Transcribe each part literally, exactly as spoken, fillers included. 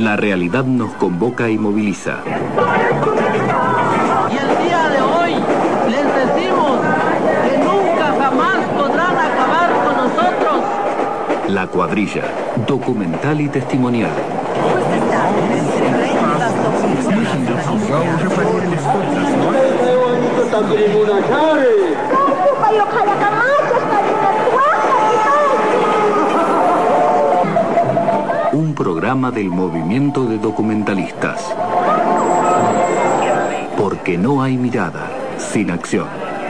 La realidad nos convoca y moviliza. Y el día de hoy les decimos que nunca jamás podrán acabar con nosotros. La Cuadrilla, documental y testimonial. Un programa del movimiento de documentalistas. Porque no hay mirada sin acción.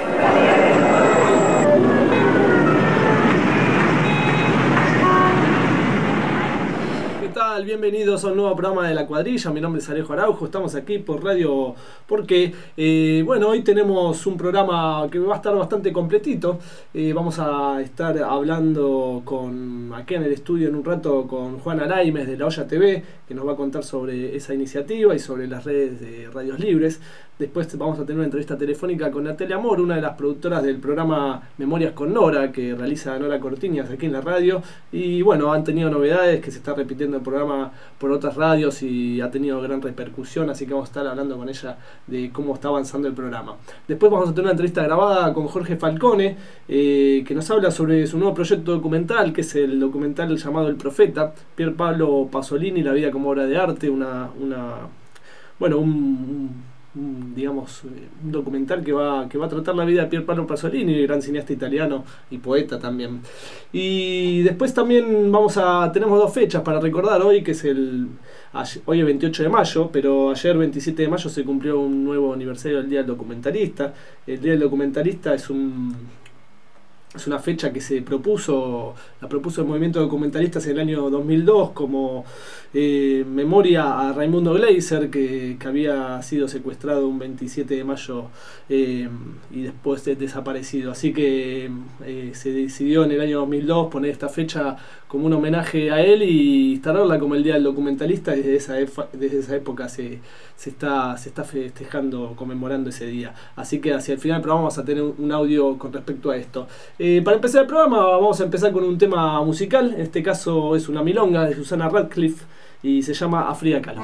Bienvenidos a un nuevo programa de La Cuadrilla. Mi nombre es Alejo Araujo. Estamos aquí por Radio Porque. Eh, bueno, hoy tenemos un programa que va a estar bastante completito. Eh, vamos a estar hablando con aquí en el estudio en un rato con Juan Araimes de La Olla T V, que nos va a contar sobre esa iniciativa y sobre las redes de radios libres. Después vamos a tener una entrevista telefónica con Natalia Amor, una de las productoras del programa Memorias con Nora, que realiza Nora Cortiñas aquí en la radio. Y bueno, han tenido novedades, que se está repitiendo el programa por otras radios y ha tenido gran repercusión, así que vamos a estar hablando con ella de cómo está avanzando el programa. Después vamos a tener una entrevista grabada con Jorge Falcone, eh, que nos habla sobre su nuevo proyecto documental, que es el documental llamado El Profeta, Pier Pablo Pasolini, la vida como obra de arte, una, una bueno, un, un digamos un documental que va que va a tratar la vida de Pier Paolo Pasolini, gran cineasta italiano y poeta también. Y después también vamos a tenemos dos fechas para recordar hoy, que es el hoy es veintiocho de mayo, pero ayer veintisiete de mayo se cumplió un nuevo aniversario del Día del Documentalista. El Día del Documentalista es un Es una fecha que se propuso, la propuso el movimiento de documentalistas en el año dos mil dos como eh, memoria a Raimundo Gleiser, que, que había sido secuestrado un veintisiete de mayo eh, y después de, desaparecido. Así que eh, se decidió en el año dos mil dos poner esta fecha como un homenaje a él y instalarla como el Día del Documentalista. Desde esa, efa, desde esa época se, se, está, se está festejando, conmemorando ese día. Así que hacia el final del programa vamos a tener un audio con respecto a esto. Eh, para empezar el programa vamos a empezar con un tema musical. En este caso es una milonga de Susana Radcliffe y se llama A Fría Calor.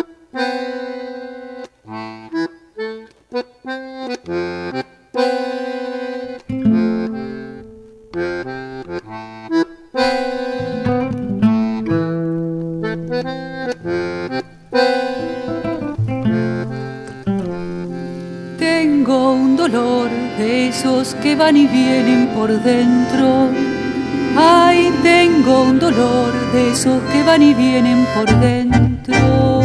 Tengo un dolor de esos que van y vienen por dentro. Ay, tengo un dolor de esos que van y vienen por dentro.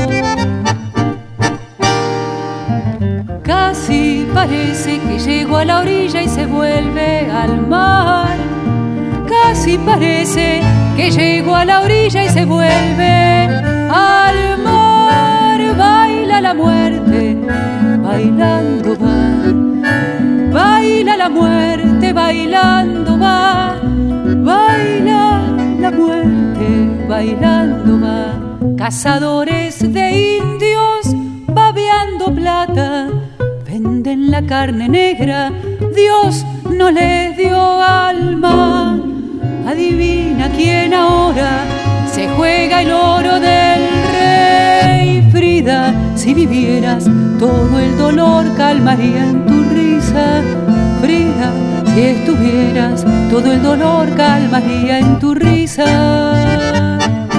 Casi parece que llego a la orilla y se vuelve al mar. Casi parece que llego a la orilla y se vuelve al mar. Baila la muerte, bailando va. Baila la muerte, bailando va. Baila la muerte, bailando va. Cazadores de indios, babeando plata, venden la carne negra, Dios no les dio alma. Adivina quién ahora se juega el oro del rey. Frida, si vivieras, todo el dolor calmaría en tu risa. Frida, si estuvieras, todo el dolor calmaría en tu risa.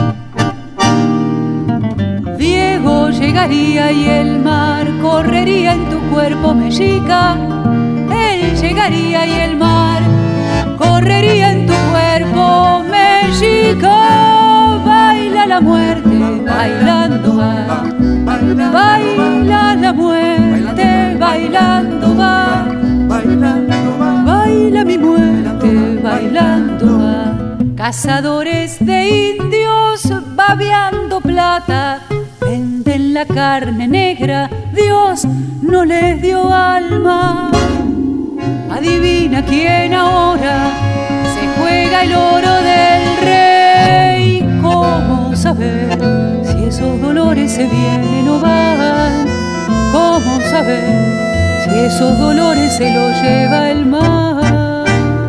Diego llegaría y el mar correría en tu cuerpo mexica. Él llegaría y el mar correría en tu cuerpo mexica. Baila la muerte, bailando va. Baila la muerte, bailando va. Baila mi muerte, bailando va. Cazadores de indios, babeando plata, venden la carne negra, Dios no les dio alma. Adivina quién ahora se juega el oro del rey. ¿Cómo saber si esos dolores se vienen o van? ¿Cómo saber si esos dolores se los lleva el mar?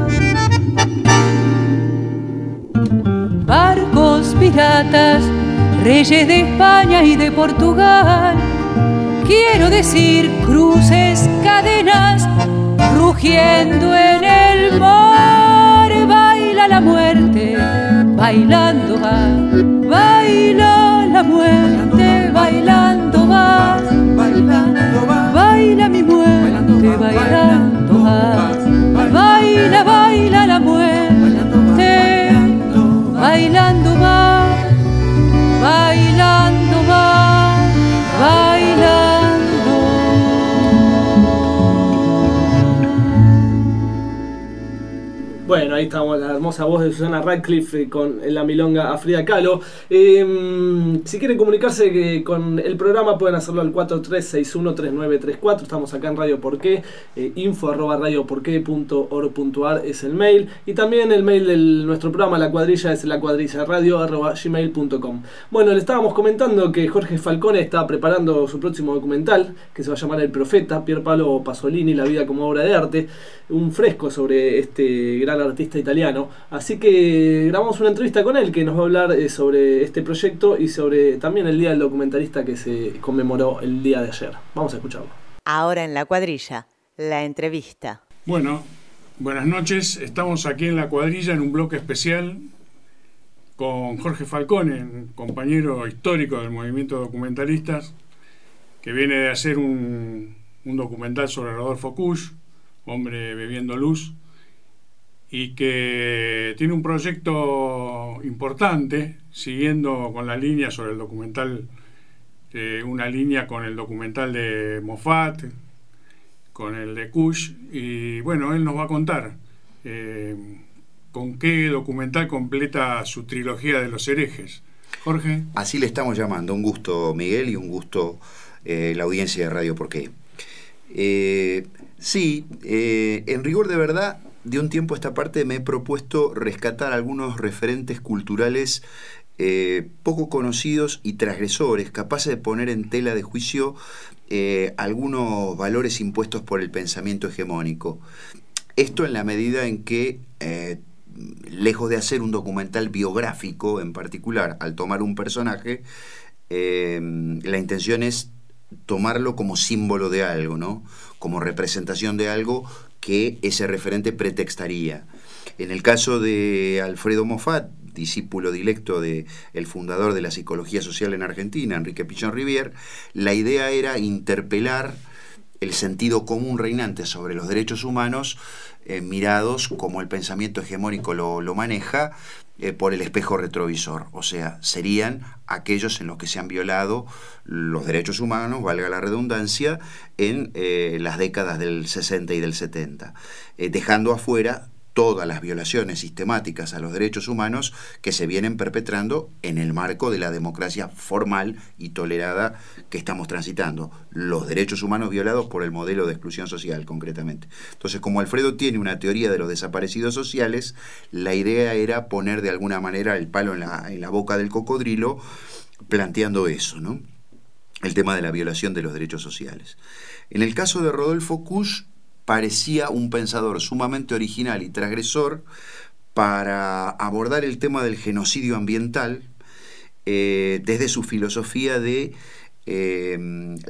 Barcos piratas reyes de España y de Portugal. Quiero decir cruces, cadenas, rugiendo en el mar. Baila la muerte, bailando va, baila la muerte, bailando va, bailando va, baila mi muerte, bailando va, baila, baila la muerte, bailando va, bailando va, bailando. Bueno, ahí estamos, la hermosa voz de Susana Radcliffe con la milonga a Frida Kahlo. Eh, si quieren comunicarse que con el programa pueden hacerlo al cuatro tres seis uno tres nueve tres cuatro. Estamos acá en Radio Porqué, eh, info arroba radioporqué punto org punto ar es el mail. Y también el mail de nuestro programa La Cuadrilla es la cuadrilla radio arroba gmail punto com. Bueno, le estábamos comentando que Jorge Falcone está preparando su próximo documental, que se va a llamar El Profeta, Pier Paolo Pasolini, la vida como obra de arte. Un fresco sobre este gran artista italiano, así que grabamos una entrevista con él que nos va a hablar eh, sobre este proyecto y sobre también el Día del Documentalista que se conmemoró el día de ayer. Vamos a escucharlo. Ahora en La Cuadrilla, la entrevista. Bueno, buenas noches, estamos aquí en La Cuadrilla en un bloque especial con Jorge Falcone, un compañero histórico del movimiento de documentalistas, que viene de hacer un, un documental sobre Rodolfo Kusch, Hombre bebiendo luz, y que tiene un proyecto importante, siguiendo con la línea sobre el documental, eh, una línea con el documental de Moffat, con el de Kusch, y bueno, él nos va a contar eh, con qué documental completa su trilogía de los herejes. Jorge. Así le estamos llamando. Un gusto, Miguel, y un gusto eh, la audiencia de Radio Porqué. Eh, sí, eh, en rigor de verdad, de un tiempo a esta parte me he propuesto rescatar algunos referentes culturales eh, poco conocidos y transgresores, capaces de poner en tela de juicio eh, algunos valores impuestos por el pensamiento hegemónico. Esto en la medida en que, eh, lejos de hacer un documental biográfico en particular, al tomar un personaje, eh, la intención es tomarlo como símbolo de algo, ¿no? Como representación de algo que ese referente pretextaría. En el caso de Alfredo Moffat, discípulo directo de el fundador de la psicología social en Argentina, Enrique Pichon Rivière, la idea era interpelar el sentido común reinante sobre los derechos humanos, eh, mirados como el pensamiento hegemónico lo, lo maneja, eh, por el espejo retrovisor. O sea, serían aquellos en los que se han violado los derechos humanos, valga la redundancia, en eh, las décadas del sesenta y del setenta, eh, dejando afuera todas las violaciones sistemáticas a los derechos humanos que se vienen perpetrando en el marco de la democracia formal y tolerada que estamos transitando. Los derechos humanos violados por el modelo de exclusión social, concretamente. Entonces, como Alfredo tiene una teoría de los desaparecidos sociales, la idea era poner de alguna manera el palo en la, en la boca del cocodrilo, planteando eso, ¿no? El tema de la violación de los derechos sociales. En el caso de Rodolfo Kusch, parecía un pensador sumamente original y transgresor para abordar el tema del genocidio ambiental eh, desde su filosofía de eh,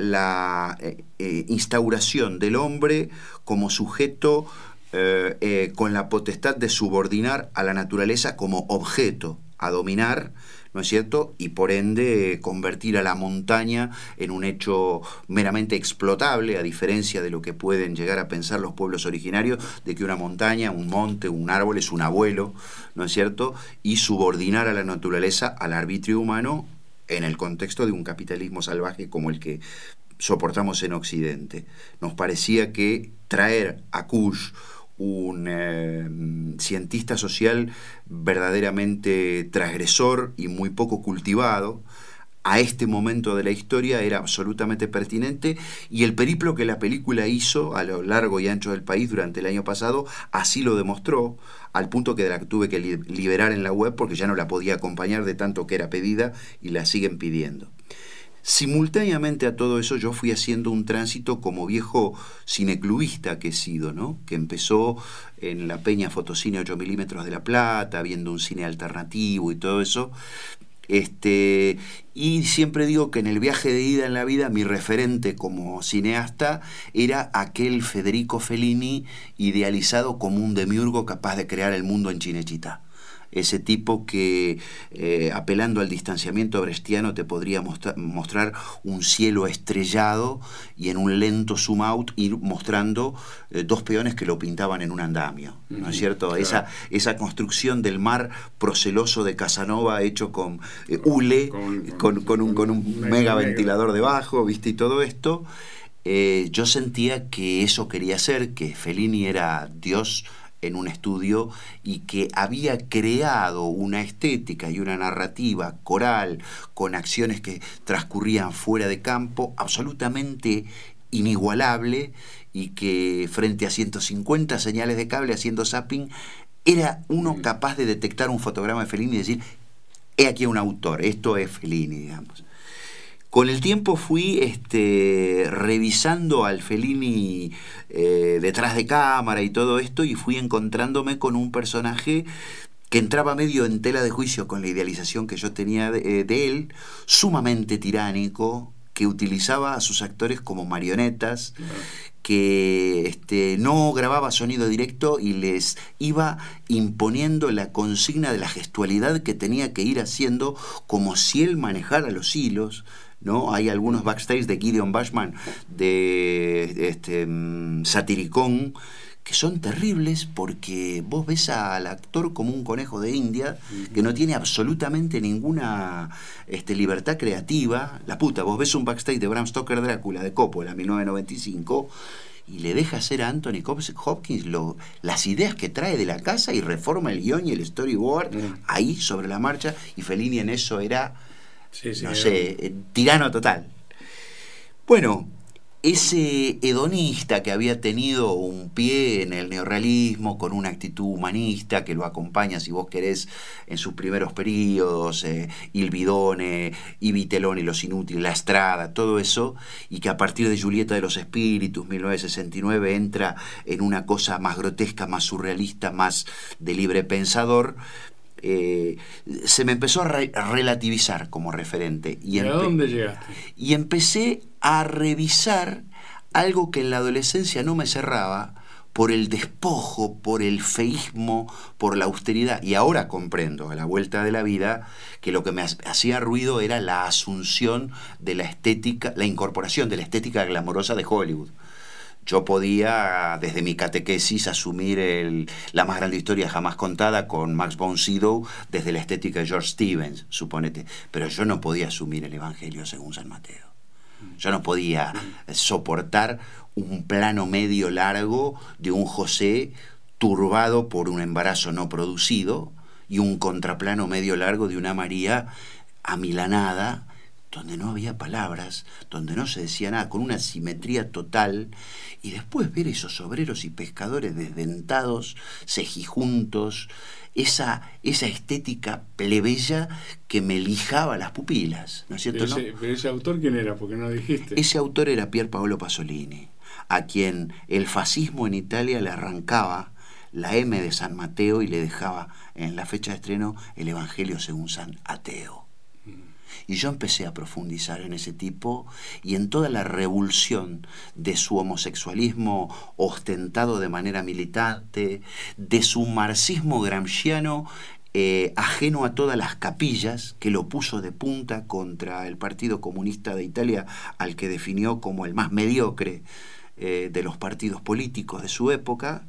la eh, instauración del hombre como sujeto eh, eh, con la potestad de subordinar a la naturaleza como objeto a dominar, ¿no es cierto? Y por ende convertir a la montaña en un hecho meramente explotable, a diferencia de lo que pueden llegar a pensar los pueblos originarios, de que una montaña, un monte, un árbol es un abuelo, ¿no es cierto? Y subordinar a la naturaleza al arbitrio humano en el contexto de un capitalismo salvaje como el que soportamos en Occidente. Nos parecía que traer a Kusch, un eh, cientista social verdaderamente transgresor y muy poco cultivado, a este momento de la historia era absolutamente pertinente, y el periplo que la película hizo a lo largo y ancho del país durante el año pasado así lo demostró, al punto que la tuve que li- liberar en la web porque ya no la podía acompañar de tanto que era pedida y la siguen pidiendo. Simultáneamente a todo eso yo fui haciendo un tránsito como viejo cineclubista que he sido, ¿no? Que empezó en la Peña Fotocine ocho milímetros de La Plata, viendo un cine alternativo y todo eso, Este, y siempre digo que en el viaje de ida en la vida mi referente como cineasta era aquel Federico Fellini idealizado como un demiurgo capaz de crear el mundo en Cinecittà. Ese tipo que, eh, apelando al distanciamiento brechtiano, te podría mostra- mostrar un cielo estrellado y en un lento zoom out ir mostrando eh, dos peones que lo pintaban en un andamio, ¿no es cierto? Claro. Esa, esa construcción del mar proceloso de Casanova hecho con eh, hule, Con- con, con- con un, con un con mega mega- ventilador debajo, ¿viste? Y todo esto. Eh, yo sentía que eso quería ser, que Fellini era Dios en un estudio y que había creado una estética y una narrativa coral con acciones que transcurrían fuera de campo absolutamente inigualable, y que frente a ciento cincuenta señales de cable haciendo zapping era uno capaz de detectar un fotograma de Fellini y decir: he aquí un autor, esto es Fellini, digamos. Con el tiempo fui este, revisando al Fellini eh, detrás de cámara y todo esto, y fui encontrándome con un personaje que entraba medio en tela de juicio con la idealización que yo tenía de, de él, sumamente tiránico, que utilizaba a sus actores como marionetas, que este, no grababa sonido directo y les iba imponiendo la consigna de la gestualidad que tenía que ir haciendo, como si él manejara los hilos, ¿no? Hay algunos backstage de Gideon Bashman, de este, um, Satiricón, que son terribles, porque vos ves al actor como un conejo de India que no tiene absolutamente ninguna este, libertad creativa. La puta, vos ves un backstage de Bram Stoker Drácula de Coppola, mil novecientos noventa y cinco, y le deja hacer a Anthony Hopkins lo, las ideas que trae de la casa, y reforma el guión y el storyboard mm. ahí sobre la marcha, y Fellini en eso era, sí, sí, no era... sé, tirano total. Bueno, ese hedonista que había tenido un pie en el neorrealismo con una actitud humanista que lo acompaña, si vos querés, en sus primeros periodos, eh, Il Bidone, I Vitelloni, Los Inútiles, La Strada, todo eso, y que a partir de Julieta de los Espíritus, mil novecientos sesenta y nueve, entra en una cosa más grotesca, más surrealista, más de libre pensador. Eh, se me empezó a, re- a relativizar como referente. ¿Y a dónde llegaste? Y empecé a revisar algo que en la adolescencia no me cerraba, por el despojo, por el feísmo, por la austeridad. Y ahora comprendo, a la vuelta de la vida, que lo que me hacía ruido era la asunción de la estética, la incorporación de la estética glamorosa de Hollywood. Yo podía, desde mi catequesis, asumir el, la más grande historia jamás contada con Max von Sydow desde la estética de George Stevens, suponete. Pero yo no podía asumir el Evangelio según San Mateo. Yo no podía soportar un plano medio largo de un José turbado por un embarazo no producido y un contraplano medio largo de una María amilanada, donde no había palabras, donde no se decía nada, con una simetría total, y después ver esos obreros y pescadores desdentados, cejijuntos, esa, esa estética plebeya que me lijaba las pupilas, ¿no es cierto? Ese, ¿no? ¿Pero ese autor quién era? Porque no dijiste. Ese autor era Pier Paolo Pasolini, a quien el fascismo en Italia le arrancaba la M de San Mateo y le dejaba en la fecha de estreno el Evangelio según San Ateo. Y yo empecé a profundizar en ese tipo y en toda la revulsión de su homosexualismo ostentado de manera militante, de su marxismo gramsciano eh, ajeno a todas las capillas, que lo puso de punta contra el Partido Comunista de Italia, al que definió como el más mediocre eh, de los partidos políticos de su época.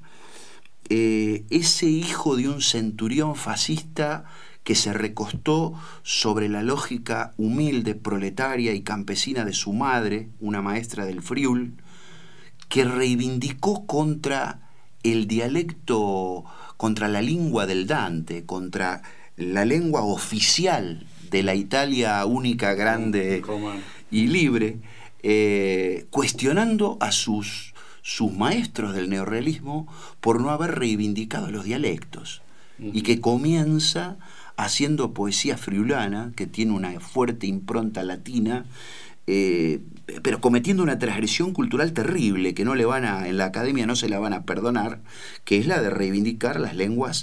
Eh, ese hijo de un centurión fascista que se recostó sobre la lógica humilde, proletaria y campesina de su madre, una maestra del Friul, que reivindicó contra el dialecto, contra la lengua del Dante, contra la lengua oficial de la Italia única, grande y libre, eh, cuestionando a sus, sus maestros del neorrealismo por no haber reivindicado los dialectos, uh-huh. y que comienza haciendo poesía friulana, que tiene una fuerte impronta latina, eh, pero cometiendo una transgresión cultural terrible, que no le van a, en la academia no se la van a perdonar, que es la de reivindicar las lenguas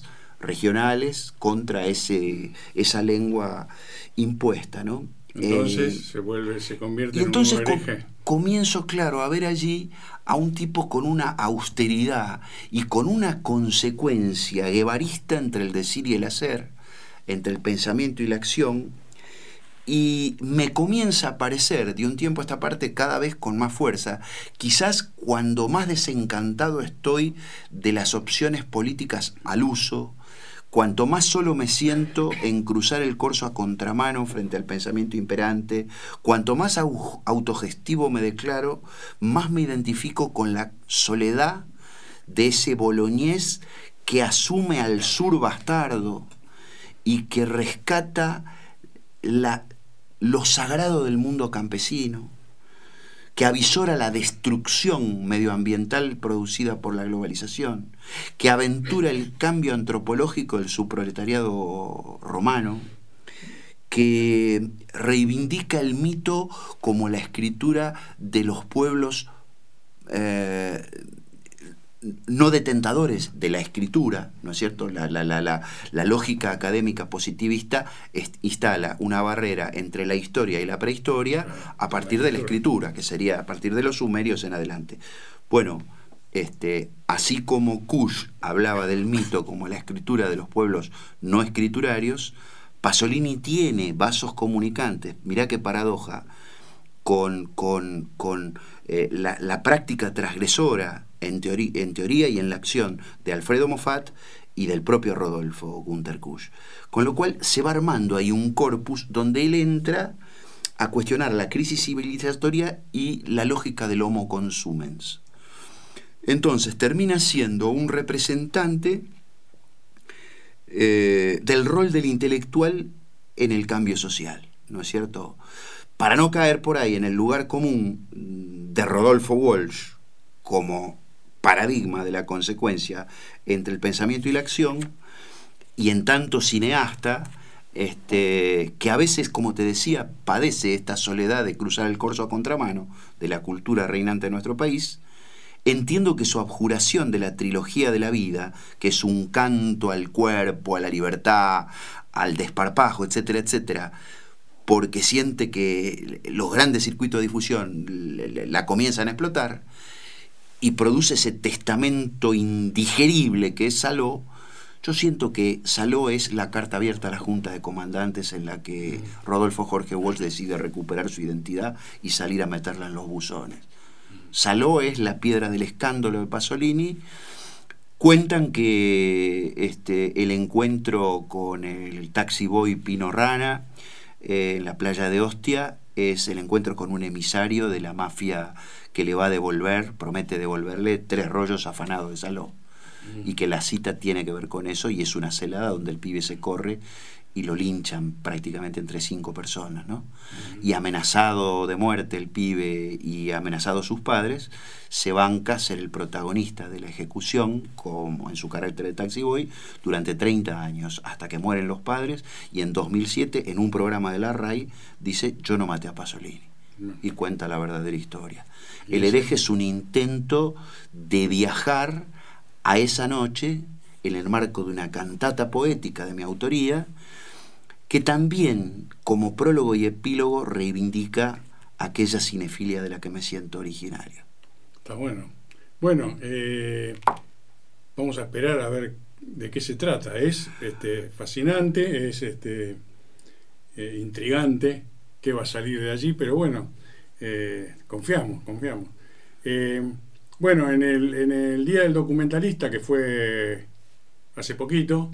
regionales contra ese, esa lengua impuesta, ¿no? Entonces eh, se vuelve, se convierte y en entonces un nuevo hereje. com- comienzo, claro, a ver allí a un tipo con una austeridad y con una consecuencia guevarista entre el decir y el hacer, entre el pensamiento y la acción, y me comienza a parecer de un tiempo a esta parte cada vez con más fuerza, quizás cuando más desencantado estoy de las opciones políticas al uso, cuanto más solo me siento en cruzar el corso a contramano frente al pensamiento imperante, cuanto más au- autogestivo me declaro, más me identifico con la soledad de ese boloñés que asume al sur bastardo y que rescata la, lo sagrado del mundo campesino, que avisora la destrucción medioambiental producida por la globalización, que aventura el cambio antropológico del subproletariado romano, que reivindica el mito como la escritura de los pueblos eh, no detentadores de la escritura, ¿no es cierto? La, la, la, la, la lógica académica positivista est- instala una barrera entre la historia y la prehistoria a partir de la escritura, que sería a partir de los sumerios en adelante. Bueno, este, así como Kush hablaba del mito como la escritura de los pueblos no escriturarios, Pasolini tiene vasos comunicantes, mirá qué paradoja, con, con, con eh, la, la práctica transgresora en, teoría, en teoría y en la acción de Alfredo Moffat y del propio Rodolfo Günter Kusch. Con lo cual se va armando ahí un corpus donde él entra a cuestionar la crisis civilizatoria y la lógica del homo consumens. Entonces termina siendo un representante eh, del rol del intelectual en el cambio social, ¿no es cierto? Para no caer por ahí en el lugar común de Rodolfo Walsh como paradigma de la consecuencia entre el pensamiento y la acción, y en tanto cineasta, este, que a veces, como te decía, padece esta soledad de cruzar el corso a contramano de la cultura reinante de nuestro país, entiendo que su abjuración de la trilogía de la vida, que es un canto al cuerpo, a la libertad, al desparpajo, etcétera, etcétera, porque siente que los grandes circuitos de difusión la comienzan a explotar y produce ese testamento indigerible que es Saló. Yo siento que Saló es la carta abierta a la Junta de Comandantes en la que Rodolfo Jorge Walsh decide recuperar su identidad y salir a meterla en los buzones. Saló es la piedra del escándalo de Pasolini. Cuentan que este, el encuentro con el taxi boy Pino Rana eh, en la playa de Ostia es el encuentro con un emisario de la mafia que le va a devolver, promete devolverle tres rollos afanados de Saló. Mm. Y que la cita tiene que ver con eso, y es una celada donde el pibe se corre y lo linchan prácticamente entre cinco personas, ¿no? Mm. Y amenazado de muerte el pibe y amenazado sus padres, se banca ser el protagonista de la ejecución, como en su carácter de taxi boy, durante treinta años, hasta que mueren los padres, y en dos mil siete, en un programa de la RAI, dice: yo no maté a Pasolini. Mm. Y cuenta la verdadera historia. El hereje es un intento de viajar a esa noche en el marco de una cantata poética de mi autoría, que también, como prólogo y epílogo, reivindica aquella cinefilia de la que me siento originario. Está bueno. Bueno, eh, vamos a esperar a ver de qué se trata. Es este, fascinante, es este, eh, intrigante qué va a salir de allí, pero bueno, eh, confiamos, confiamos. Eh, bueno, en el, en el Día del Documentalista, que fue hace poquito,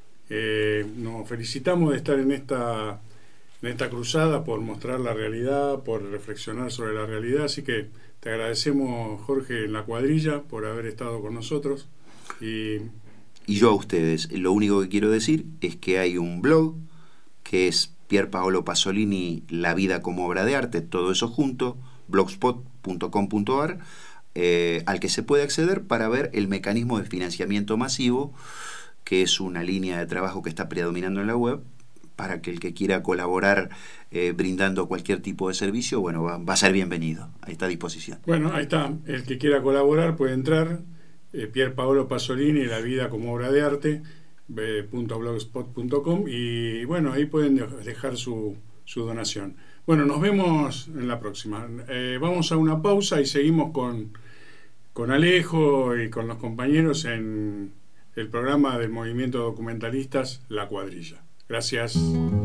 eh, nos felicitamos de estar en esta, en esta cruzada por mostrar la realidad, por reflexionar sobre la realidad, así que te agradecemos, Jorge, en la cuadrilla, por haber estado con nosotros. Y, y yo a ustedes. Lo único que quiero decir es que hay un blog que es Pier Paolo Pasolini, La vida como obra de arte, todo eso junto, blogspot punto com punto ar, eh, al que se puede acceder para ver el mecanismo de financiamiento masivo, que es una línea de trabajo que está predominando en la web, para que el que quiera colaborar eh, brindando cualquier tipo de servicio, bueno, va, va a ser bienvenido. Ahí está a disposición. Bueno, ahí está. El que quiera colaborar puede entrar, eh, Pier Paolo Pasolini, La vida como obra de arte, punto blogspot punto com, y bueno, ahí pueden dejar su, su donación. Bueno, nos vemos en la próxima. Eh, vamos a una pausa y seguimos con, con Alejo y con los compañeros en el programa del Movimiento Documentalistas La Cuadrilla. Gracias.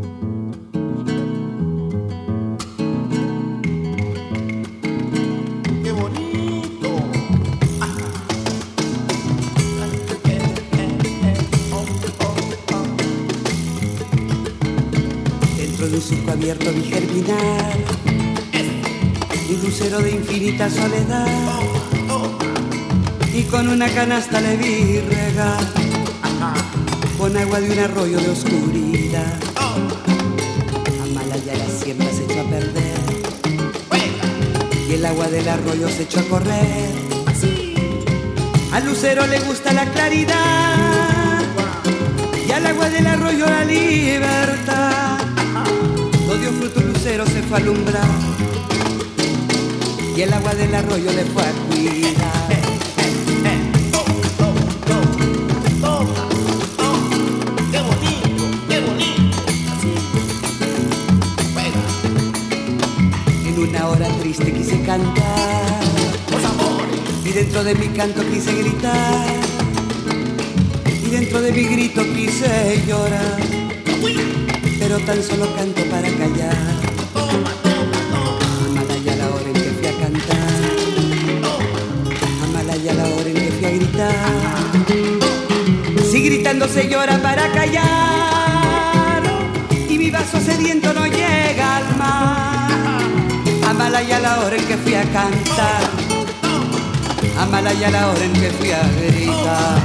De un surco abierto vi germinar un lucero de infinita soledad, y con una canasta le vi regar con agua de un arroyo de oscuridad. Amalaya la siembra se echó a perder y el agua del arroyo se echó a correr. Al lucero le gusta la claridad y al agua del arroyo la libertad. No dio fruto el lucero, se fue a alumbrar y el agua del arroyo le fue a cuidar. ¡Qué bonito, qué bonito! En una hora triste quise cantar y dentro de mi canto quise gritar y dentro de mi grito quise llorar, pero tan solo canto para callar. Amalaya la hora en que fui a cantar, Amalaya la hora en que fui a gritar. Si gritando se llora para callar y mi vaso sediento no llega al mar. Amalaya la hora en que fui a cantar, Amalaya la hora en que fui a gritar.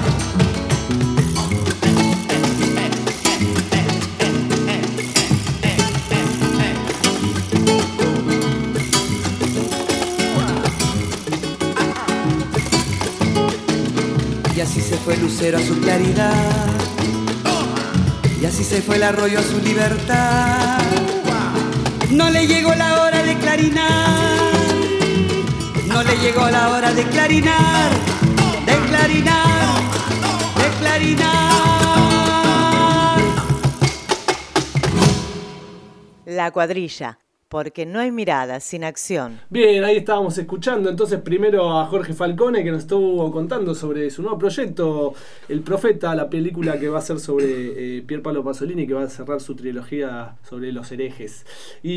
Y así se fue el lucero a su claridad, y así se fue el arroyo a su libertad. No le llegó la hora de clarinar, no le llegó la hora de clarinar, de clarinar, de clarinar. La Cuadrilla, porque no hay mirada sin acción. Bien, ahí estábamos escuchando entonces primero a Jorge Falcone, que nos estuvo contando sobre su nuevo proyecto, El Profeta, la película que va a ser sobre eh, Pier Paolo Pasolini, que va a cerrar su trilogía sobre los herejes.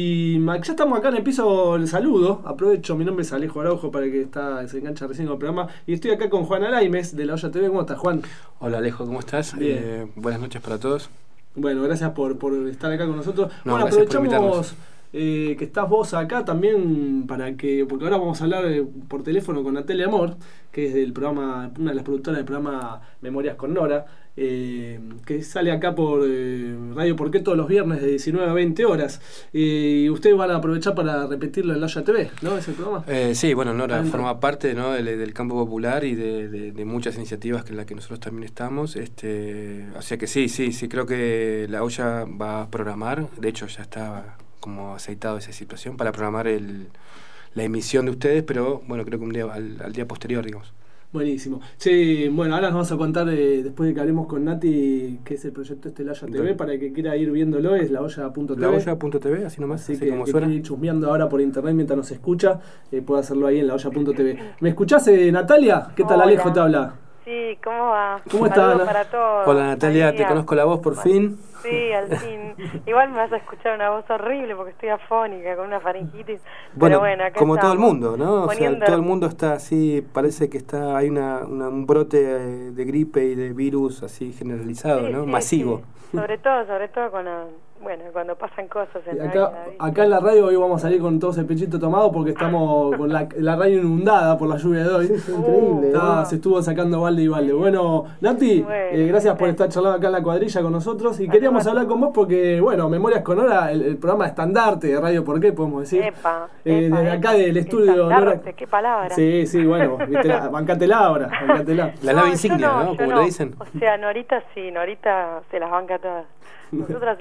Y ya estamos acá en el piso, el saludo, aprovecho, mi nombre es Alejo Araujo para el que está, se engancha recién con el programa, y estoy acá con Juan Alaimes de La Olla T V. ¿Cómo estás, Juan? Hola Alejo, ¿cómo estás? Eh, buenas noches para todos. Bueno, gracias por, por estar acá con nosotros. No, bueno, aprovechamos Eh, que estás vos acá también para que, porque ahora vamos a hablar eh, por teléfono con Natalia Amor, que es del programa, una de las productoras del programa Memorias con Nora, eh, que sale acá por eh, Radio Porqué todos los viernes de diecinueve a veinte horas, eh, y ustedes van a aprovechar para repetirlo en La Olla T V, ¿no? ¿Es el programa? Eh, sí, bueno, Nora Ah, forma parte, ¿no? del, del campo popular y de, de, de muchas iniciativas en las que nosotros también estamos, este, o sea que sí, sí, sí, creo que La Olla va a programar, de hecho ya está como aceitado esa situación para programar el, la emisión de ustedes, pero bueno, creo que un día al, al día posterior, digamos. Buenísimo. Sí, bueno, ahora nos vas a contar, eh, después de que hablemos con Nati, qué es el proyecto este La Olla T V, para el que quiera ir viéndolo, es la olla punto t v. La olla punto t v, así nomás, así, así que, como que suena. quiere ir chusmeando ahora por internet mientras nos escucha, eh, puede hacerlo ahí en la olla punto t v. ¿Me escuchás, eh, Natalia? ¿Qué tal? Hola. Alejo te habla. Sí, ¿cómo va? ¿Cómo estás, Saludos Ana? para todos. Hola Natalia, te Día. conozco la voz por Bueno, fin. Sí, al fin. Igual me vas a escuchar una voz horrible porque estoy afónica con una faringitis. Bueno, pero bueno, acá como todo el estamos, mundo, ¿no? O poniendo- sea, todo el mundo está así, parece que está hay una, una un brote eh, de gripe y de virus así generalizado, Sí, ¿no? sí, Masivo. sí. Sobre todo, sobre todo cuando, bueno, cuando pasan cosas en Y la acá, vida, ¿viste? acá en la radio hoy vamos a salir con todos el pechito tomado porque estamos con la, la radio inundada por la lluvia de hoy. increíble, Está- ¿no? se estuvo sacando balde y balde. Bueno, Nati, Bueno, eh, gracias por sí. estar charlando acá en la cuadrilla con nosotros. Y Bueno, queríamos bueno. hablar con vos porque, bueno, Memorias con Hora, el, el programa estandarte de Radio Porqué, podemos decir. Epa, Eh, epa, desde acá epa. del estudio. Estandarte, Nora- qué palabra. Sí, sí, bueno, viste, la- bancatela ahora, bancatela. La No, nave yo insignia, no, ¿no? yo Como no. le dicen. O sea, Norita sí, Norita se las banca todas. Nosotros hacemos lo que podemos.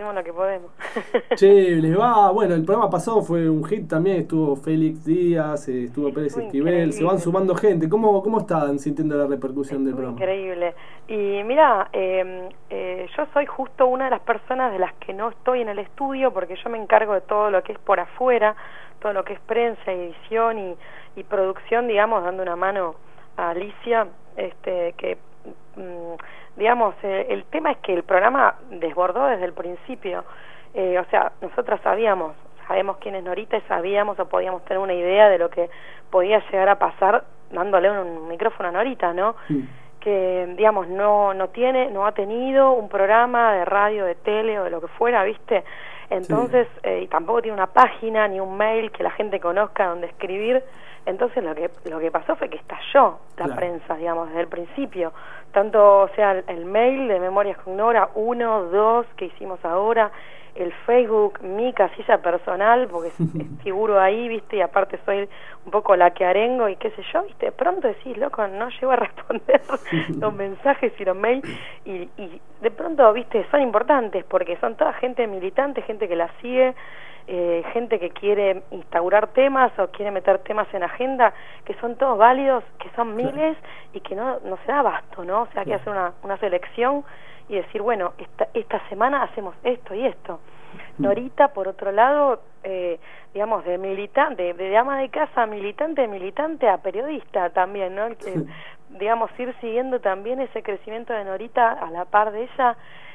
podemos. Che, les va, bueno, el programa pasado fue un hit también, estuvo Félix Díaz, eh, estuvo Pérez Estuvo Esquivel, increíble. se van sumando gente. ¿Cómo, cómo están sintiendo la repercusión del programa? Increíble. Y mira, eh, eh, yo soy justo una de las personas de las que no estoy en el estudio, porque yo me encargo de todo lo que es por afuera, todo lo que es prensa, edición y, y producción, digamos, dando una mano a Alicia, este, que, mmm, digamos, eh, el tema es que el programa desbordó desde el principio. Eh, o sea, nosotros sabíamos, sabemos quién es Norita y sabíamos o podíamos tener una idea de lo que podía llegar a pasar dándole un, un micrófono a Norita, ¿no? Mm. Que, digamos, no no tiene, no ha tenido un programa de radio, de tele o de lo que fuera, ¿viste? Entonces, sí. eh, y tampoco tiene una página ni un mail que la gente conozca donde escribir. Entonces lo que lo que pasó fue que estalló la claro. prensa, digamos, desde el principio. Tanto, o sea, el, el mail de Memorias con Nora, uno, dos, que hicimos ahora, el Facebook, mi casilla personal, porque figuro ahí, ¿viste? Y aparte soy un poco la que arengo y qué sé yo, ¿viste? De pronto decís, loco, no llego a responder los mensajes y los mails, y, y de pronto, ¿viste? Son importantes porque son toda gente militante, gente que la sigue, eh, gente que quiere instaurar temas o quiere meter temas en agenda, que son todos válidos, que son miles y que no, no se da abasto, ¿no? O sea, hay que hacer una, una selección y decir, bueno, esta, esta semana hacemos esto y esto. Norita, por otro lado, eh, digamos, de militante, de, de ama de casa, militante, de militante a periodista también, ¿no? Eh, digamos, ir siguiendo también ese crecimiento de Norita a la par de ella,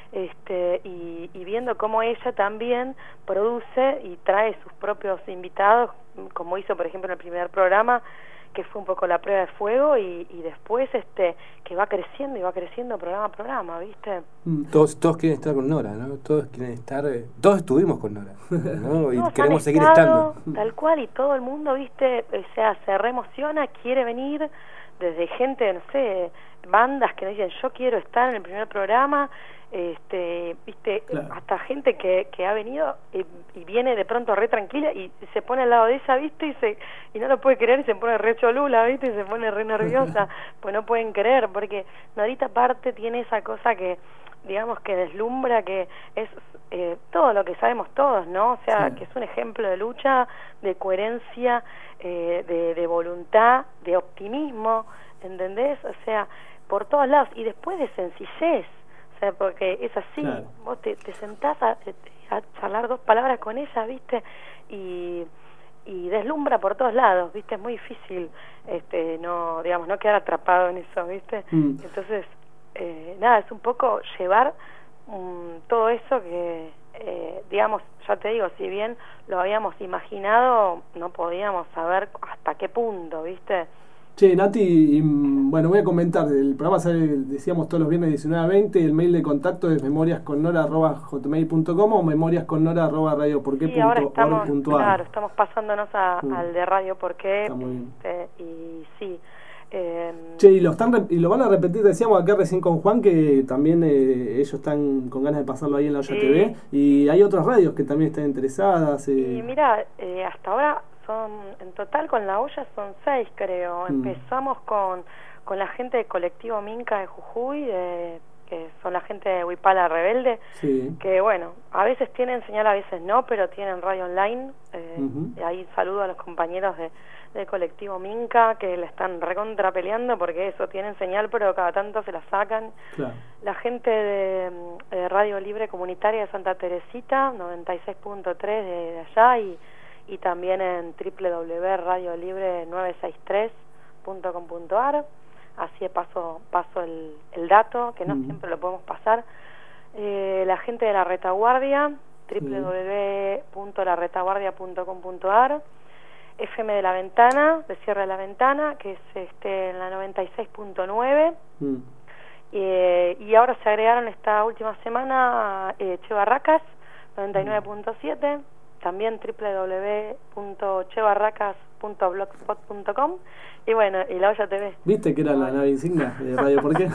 este, y, y viendo cómo ella también produce y trae sus propios invitados, como hizo, por ejemplo, en el primer programa, que fue un poco la prueba de fuego, y, y después este que va creciendo y va creciendo programa a programa, ¿viste? Todos todos quieren estar con Nora, ¿no? Todos quieren estar, eh, todos estuvimos con Nora, ¿no? Y todos queremos seguir estado, estando. Tal cual, y todo el mundo, ¿viste? O sea, se reemociona, quiere venir, desde gente, no sé, bandas que dicen, yo quiero estar en el primer programa, este, viste, claro. hasta gente que, que ha venido y, y viene de pronto re tranquila y se pone al lado de ella, viste, y se y no lo puede creer y se pone re cholula, viste, y se pone re nerviosa, pues no pueden creer, porque Norita aparte tiene esa cosa que, digamos, que deslumbra, que es eh, todo lo que sabemos todos, ¿no? O sea, sí. que es un ejemplo de lucha, de coherencia, eh, de, de voluntad, de optimismo, ¿entendés? O sea, por todos lados, y después de sencillez, o sea, porque es así, claro. vos te, te sentás a, a charlar dos palabras con ella, ¿viste? Y, y deslumbra por todos lados, ¿viste? Es muy difícil, este, no, digamos, no quedar atrapado en eso, ¿viste? Mm. Entonces, eh, nada, es un poco llevar um, todo eso que, eh, digamos, ya te digo, si bien lo habíamos imaginado, no podíamos saber hasta qué punto, ¿viste? Che, Nati, y, bueno, voy a comentar, el programa sale, decíamos, todos los viernes diecinueve a veinte, el mail de contacto es memoriasconnora arroba hotmail punto com o memoriasconnora arroba radio porqué punto org punto a r. Sí, ahora estamos, claro, estamos pasándonos a, mm. al de Radio Porqué, Está muy bien. Este, y sí. Eh, che, y lo, están, y lo van a repetir, decíamos acá recién con Juan, que también eh, ellos están con ganas de pasarlo ahí en la Olla sí. T V, y hay otras radios que también están interesadas. Eh. Y mira, eh, hasta ahora son, en total con la olla son seis, creo. Mm. Empezamos con, con la gente de Colectivo Minca de Jujuy, de, que son la gente de Huipala Rebelde, sí. que bueno, a veces tienen señal, a veces no, pero tienen radio online. Eh, uh-huh. y ahí saludo a los compañeros de, de Colectivo Minca, que la están recontra peleando, porque eso, tienen señal, pero cada tanto se la sacan. Claro. La gente de, de Radio Libre Comunitaria de Santa Teresita, noventa y seis punto tres de, de allá, y y también en doble u doble u doble u punto radio libre nueve sesenta y tres punto com punto a r. Así paso paso el, el dato, que no mm. siempre lo podemos pasar. Eh, la gente de La Retaguardia, doble u doble u doble u punto la retaguardia punto com punto a r. F M de La Ventana, de Cierre de la Ventana, que es este en la noventa y seis punto nueve. Mm. Eh, y ahora se agregaron esta última semana eh, Che Barracas, noventa y nueve punto siete. También doble u doble u doble u punto che barracas punto blogspot punto com, y bueno, y la Olla T V. ¿Viste que era la nave insignia de Radio Porqué?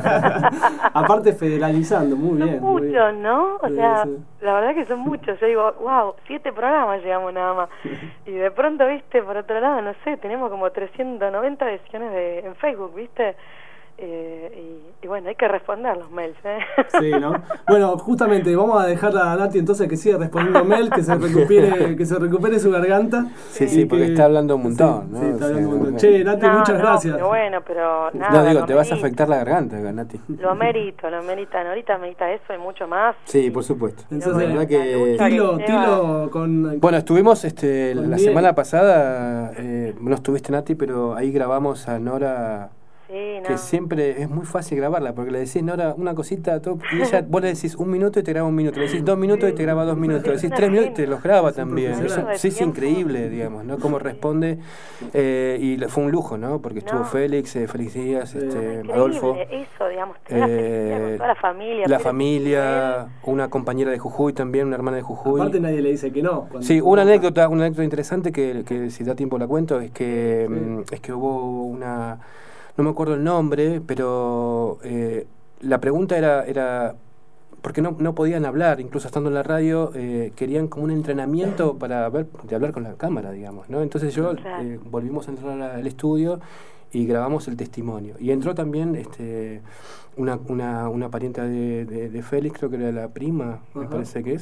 Aparte federalizando, muy son bien. Muchos, muy bien. ¿no? O sea, sí, sí. La verdad que son muchos. Yo digo, wow, siete programas llegamos nada más. Y de pronto, viste, por otro lado, no sé, tenemos como trescientas noventa ediciones de, en Facebook, viste. Eh, y, y bueno, hay que responder los mails, ¿eh? Sí, ¿no? Bueno, justamente vamos a dejar a Nati entonces que siga respondiendo mail, que se recupere, que se recupere su garganta. Sí, sí, porque que, está hablando un montón, sí, ¿no? Sí, está o sea, hablando un montón. Che, Nati, no, muchas no, gracias. Pero bueno, pero nada. No, digo, te merito. vas a afectar la garganta, Nati. Lo merito, lo merita. Ahorita merita eso y mucho más. Sí, por supuesto. Entonces, la verdad que... Tilo, Tilo con... Bueno, estuvimos este, la Miguel. semana pasada, eh, no estuviste, Nati, pero ahí grabamos a Nora... Sí, no. Que siempre es muy fácil grabarla, porque le decís, Nora, una cosita, todo, y ella, vos le decís un minuto y te graba un minuto, le decís dos minutos y te graba dos minutos, le decís tres minutos y te los graba también. Eso sí es increíble, digamos, ¿no? Cómo responde, eh, y fue un lujo, ¿no? Porque estuvo no. Félix, eh, Félix Díaz, este, Adolfo. Eso, digamos, eh, con toda la familia. La familia, una compañera de Jujuy también, una hermana de Jujuy. Aparte nadie le dice que no. Sí, una anécdota, una anécdota interesante que, que si da tiempo la cuento, es que, sí. es que hubo una... No me acuerdo el nombre, pero eh, la pregunta era, era porque no, no podían hablar, incluso estando en la radio, eh, querían como un entrenamiento para ver, de hablar con la cámara, digamos, ¿no? Entonces yo eh, volvimos a entrar al estudio y grabamos el testimonio. Y entró también este una, una, una parienta de, de, de Félix, creo que era la prima, uh-huh. me parece que es.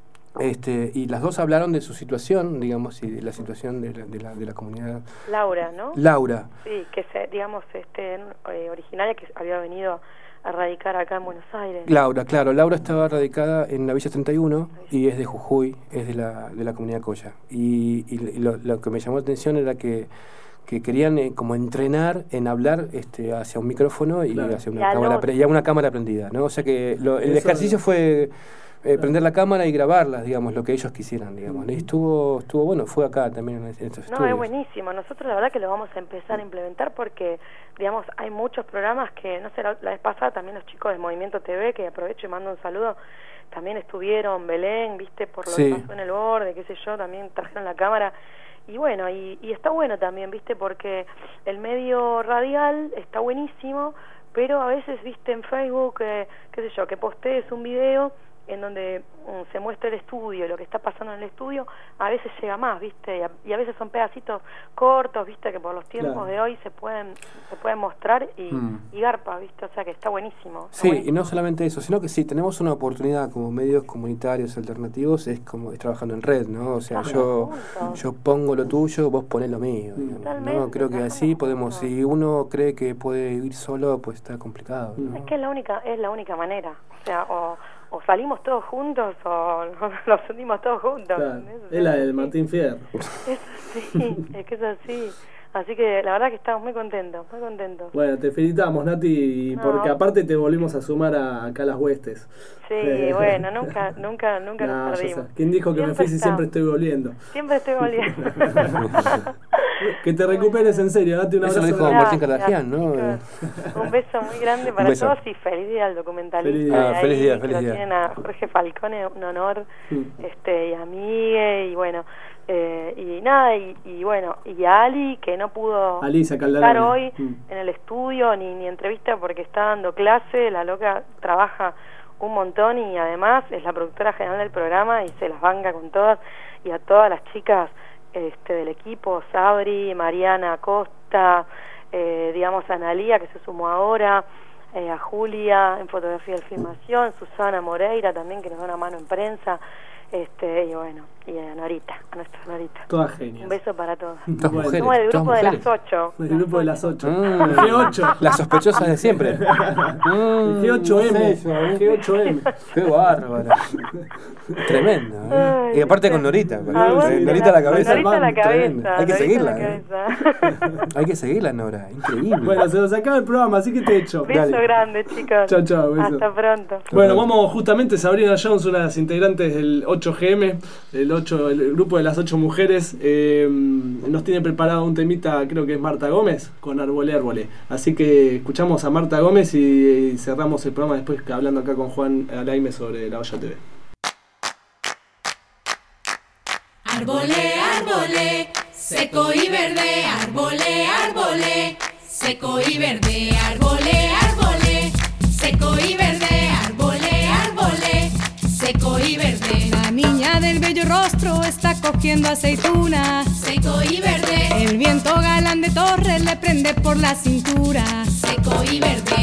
Este, y las dos hablaron de su situación, digamos, y de la situación de la, de la, de la comunidad. Laura, ¿no? Laura. Sí, que se, digamos, este, eh, originaria, que había venido a radicar acá en Buenos Aires. Laura, claro, Laura estaba radicada en la Villa treinta y uno y es de Jujuy, es de la, de la comunidad Coya. Y, y lo, lo que me llamó la atención era que que querían eh, como entrenar en hablar este hacia un micrófono y claro. hacia una y cámara pre- y a una cámara prendida, ¿no? O sea que lo, el Eso ejercicio es... fue Eh, prender la cámara y grabarlas, digamos, lo que ellos quisieran, digamos. Y estuvo, estuvo bueno, fue acá también en estos estudios. No, es buenísimo. Nosotros la verdad que lo vamos a empezar a implementar porque, digamos, hay muchos programas que, no sé, la, la vez pasada también los chicos de Movimiento T V, que aprovecho y mando un saludo, también estuvieron, Belén, viste, por lo sí. que pasó en el borde, qué sé yo, también trajeron la cámara. Y bueno, y, y está bueno también, viste, porque el medio radial está buenísimo, pero a veces, viste, en Facebook, eh, qué sé yo, que postees un video en donde um, se muestra el estudio, lo que está pasando en el estudio, a veces llega más, ¿viste? Y a, y a veces son pedacitos cortos, ¿viste? Que por los tiempos claro. de hoy se pueden se pueden mostrar y, mm. y garpa, ¿viste? O sea que está buenísimo. Está sí, buenísimo. Y no solamente eso, sino que sí, tenemos una oportunidad como medios comunitarios alternativos, es como es trabajando en red, ¿no? O sea, ah, yo punto. yo pongo lo tuyo, vos ponés lo mío, digamos, ¿no? Creo que así podemos, punto. Si uno cree que puede ir solo, pues está complicado, ¿no? Es que es la única, es la única manera, o sea, o o salimos todos juntos o nos unimos todos juntos. Claro, es la del Martín Fierro. Es así, es que es así. Así que la verdad que estamos muy contentos, muy contentos. Bueno, te felicitamos, Nati, no. porque aparte te volvimos a sumar a, acá a las huestes. Sí, eh, bueno, nunca, nunca, nunca no, nos perdimos. ¿Quién dijo que siempre me fui si siempre estoy volviendo? Siempre estoy volviendo. Que te recuperes en serio, date un abrazo. Eso lo dijo Martín Cardagian, ¿no? Un beso muy grande para todos y feliz día al documentalista. Feliz día, ah, feliz día. Feliz día. Tienen a Jorge Falcone, un honor, mm. este, y a Miguel, y bueno, eh, y nada, y, y bueno, y a Ali, que no pudo Alicia estar hoy mm. en el estudio, ni, ni entrevista porque está dando clase, la loca trabaja un montón y además es la productora general del programa y se las banca con todas, y a todas las chicas este del equipo, Sabri, Mariana Acosta, eh, digamos a Analía que se sumó ahora, eh, a Julia en fotografía y filmación, Susana Moreira también que nos da una mano en prensa, este y bueno, y a Norita, a nuestra Norita. Todas genias. Un beso para todas. Todas mujeres. Somos el grupo de las ocho. El grupo de las ocho. Mm. G ocho. Las sospechosas de siempre. Mm, G ocho M. G ocho M. Qué bárbaro. Tremendo. ¿eh? Ay, y aparte con Norita. Ah, bueno, Norita a la cabeza. Norita a la cabeza. Hay que seguirla. ¿eh? Hay que seguirla, Nora. Increíble. Bueno, se nos acaba el programa, así que te echo. Beso Dale. grande, chicos. Chao, chao. Beso. Hasta pronto. Bueno, vamos justamente, Sabrina Jones, una de las integrantes del ocho G M, el, ocho, el grupo de las ocho mujeres, eh, nos tiene preparado un temita, creo que es Marta Gómez, con Árbole Árbole. Así que escuchamos a Marta Gómez y, y cerramos el programa después hablando acá con Juan Alaime sobre La Olla T V. Árbole, árbole, seco y verde, árbole, árbole, seco y verde, árbole, árbole, seco y verde, árbole, árbole, seco y verde. La niña del bello rostro está cogiendo aceitunas, seco y verde. El viento galán de Torres le prende por la cintura, seco y verde.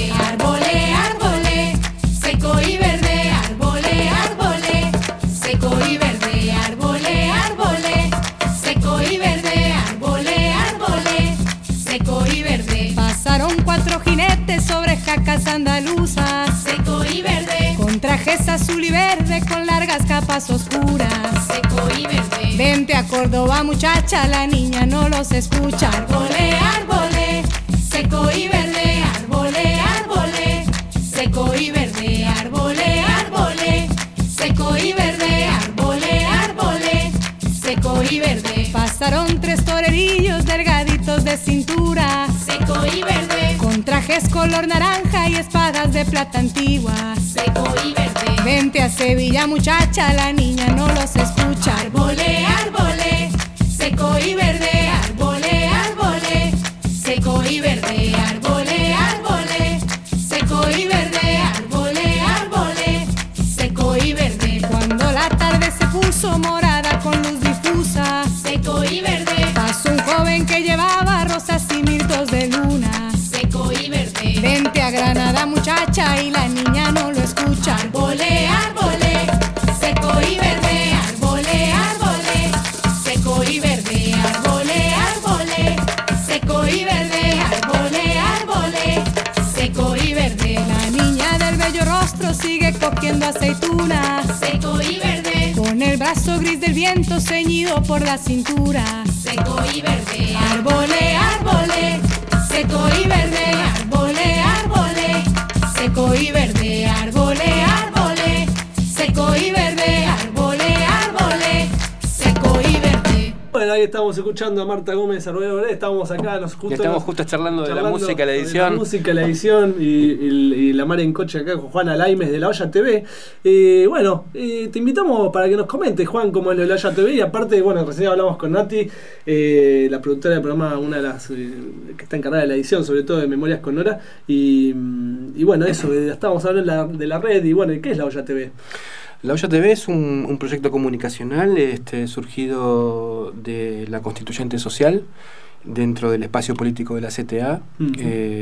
azul y verde con largas capas oscuras. Seco y verde. Vente a Córdoba, muchacha, la niña no los escucha. Árbole, árbole, seco y verde. Árbole, árbole, seco y verde. Árbole, árbole, seco y verde. Árbole, árbole, seco y verde. Pasaron tres torerillos delgaditos de cintura, seco y verde, con trajes color naranja y espadas de plata antigua. Seco y verde. Vente a Sevilla, muchacha, la niña no los escucha. Árbole, árbole, seco y verde. Árbole, árbole, seco y verde. Árbole, árbole, seco y verde. Árbole, árbole, seco y verde. Cuando la tarde se puso morada con luz difusa, seco y verde, pasó un joven que llevaba rosas y mirtos de luna. Seco y verde. Vente a Granada, muchacha, y la niña no lo escucha. Árbole, árbole, seco y verde. Árbole, árbole, seco y verde. Árbole, árbole, seco y verde. Árbole, árbole, seco y verde. La niña del bello rostro sigue cogiendo aceitunas. Seco y verde. Con el brazo gris del viento ceñido por la cintura. Seco y verde. Árbole, árbole, seco y verde. Árbole, árbole, seco y verde. Árbole, árbole, seco y verde. Árbole, árbole, seco y verde. Bueno, ahí estamos escuchando a Marta Gómez Arboleda. Estamos acá, nos justo, estamos justo charlando, charlando de la música, la edición. De la música, la edición y, y, y la mar en coche acá con Juan Alaimes de La Olla T V. Eh, bueno, eh, te invitamos para que nos comentes, Juan, cómo es lo de La Olla T V. Y aparte, bueno, recién hablamos con Nati, eh, la productora del programa, una de las eh, que está encargada de la edición, sobre todo de Memorias con Nora. Y, y bueno, eso, eh, estábamos hablando de la, de la red. Y bueno, ¿qué es La Olla T V? La Olla T V es un, un proyecto comunicacional este, surgido de la Constituyente Social dentro del espacio político de la C T A. Uh-huh.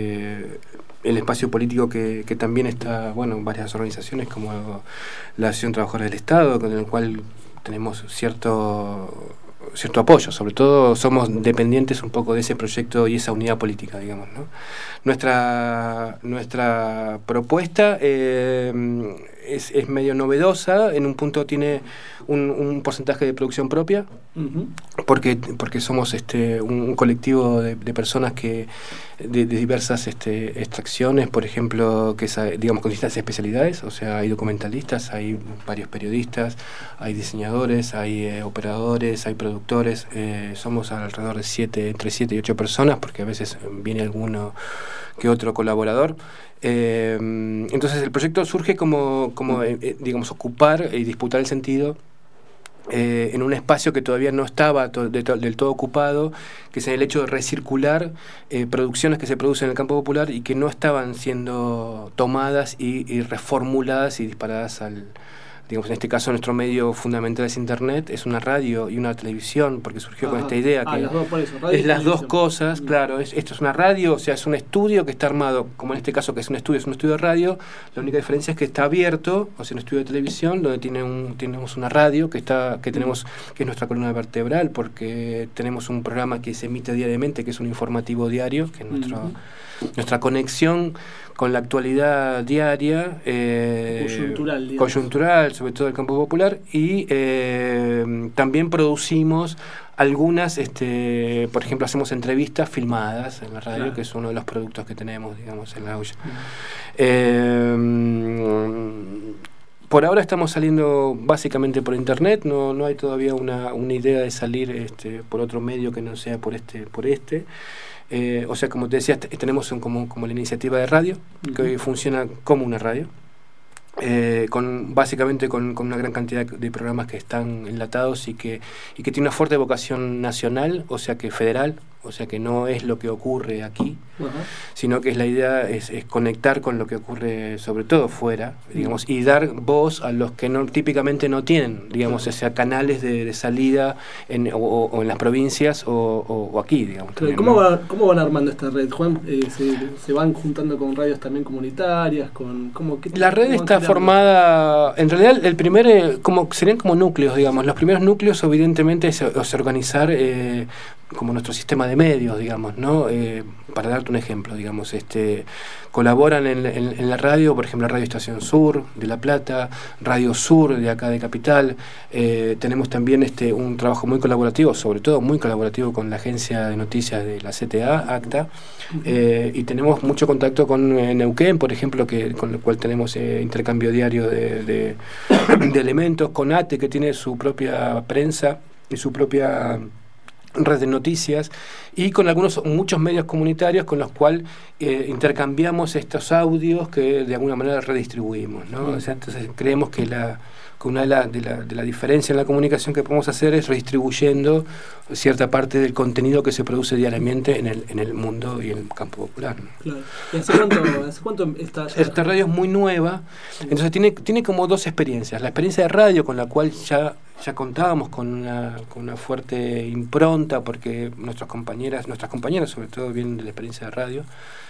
eh, el espacio político que, que también está, bueno, en varias organizaciones como la Asociación Trabajadora del Estado, con el cual tenemos cierto cierto apoyo, sobre todo somos dependientes un poco de ese proyecto y esa unidad política, digamos, ¿no? Nuestra, nuestra propuesta eh, es, es medio novedosa, en un punto tiene un, un porcentaje de producción propia, uh-huh. porque, porque somos este, un, un colectivo de, de personas que de, de diversas este, extracciones, por ejemplo, que es, digamos, con distintas especialidades, o sea, hay documentalistas, hay varios periodistas, hay diseñadores, hay eh, operadores, hay productores, eh, somos alrededor de siete, entre siete y ocho personas, porque a veces viene alguno que otro colaborador. Eh, entonces el proyecto surge como, como eh, digamos, ocupar y disputar el sentido Eh, en un espacio que todavía no estaba to de to del todo ocupado, que es el hecho de recircular eh, producciones que se producen en el campo popular y que no estaban siendo tomadas y, y reformuladas y disparadas al, digamos, en este caso nuestro medio fundamental es Internet, es una radio y una televisión, porque surgió ah, con esta idea ah, que las dos, por eso, radio es y las televisión. dos cosas, mm. claro, es, esto es una radio, o sea, es un estudio que está armado, como en este caso que es un estudio, es un estudio de radio, la única diferencia es que está abierto, o sea, un estudio de televisión, donde tiene un, tenemos una radio que está, que tenemos, que es nuestra columna vertebral, porque tenemos un programa que se emite diariamente, que es un informativo diario, que es nuestro, mm-hmm. nuestra conexión con la actualidad diaria, eh, coyuntural, digamos. coyuntural, sobre todo el campo popular, y eh, también producimos algunas, este, por ejemplo, hacemos entrevistas filmadas en la radio, claro. que es uno de los productos que tenemos, digamos, en La Olla. Uh-huh. eh, por ahora estamos saliendo básicamente por internet, no, no hay todavía una, una idea de salir este, por otro medio que no sea por este, por este. Eh, o sea, como te decía, tenemos un, como, como la iniciativa de radio, uh-huh. que funciona como una radio, eh, con básicamente con, con una gran cantidad de programas que están enlatados y que, y que tiene una fuerte vocación nacional, o sea que federal, o sea que no es lo que ocurre aquí, uh-huh. sino que es la idea es, es conectar con lo que ocurre sobre todo fuera, digamos, uh-huh. y dar voz a los que no típicamente no tienen, digamos, uh-huh. o sea, canales de, de salida en, o, o en las provincias o, o, o aquí, digamos. También, ¿Cómo, ¿no? va, ¿Cómo van armando esta red, Juan? Eh, se, ¿Se van juntando con radios también comunitarias? Con, ¿cómo, qué, la red está formada, en realidad el primer, eh, como serían como núcleos, digamos, los primeros núcleos evidentemente es, es organizar eh, como nuestro sistema de medios, digamos, ¿no? Eh, para darte un ejemplo, digamos, este, colaboran en, en, en la radio, por ejemplo, Radio Estación Sur de La Plata, Radio Sur de acá de Capital. Eh, tenemos también este, un trabajo muy colaborativo, sobre todo muy colaborativo con la agencia de noticias de la C T A, ACTA, eh, y tenemos mucho contacto con eh, Neuquén, por ejemplo, que con el cual tenemos eh, intercambio diario de, de, de elementos, con ATE, que tiene su propia prensa y su propia red de noticias, y con algunos muchos medios comunitarios con los cuales eh, intercambiamos estos audios que de alguna manera redistribuimos, ¿no? Mm. O sea, entonces creemos que la que una de la, de, la, de la diferencia en la comunicación que podemos hacer es redistribuyendo cierta parte del contenido que se produce diariamente en el, en el mundo y en el campo popular, ¿no? Claro. ¿Y hace cuánto, hace cuánto está ya? Esta radio es muy nueva, entonces tiene, tiene como dos experiencias. La experiencia de radio, con la cual ya ya contábamos con una, con una fuerte impronta, porque nuestras compañeras, nuestras compañeras sobre todo vienen de la experiencia de radio.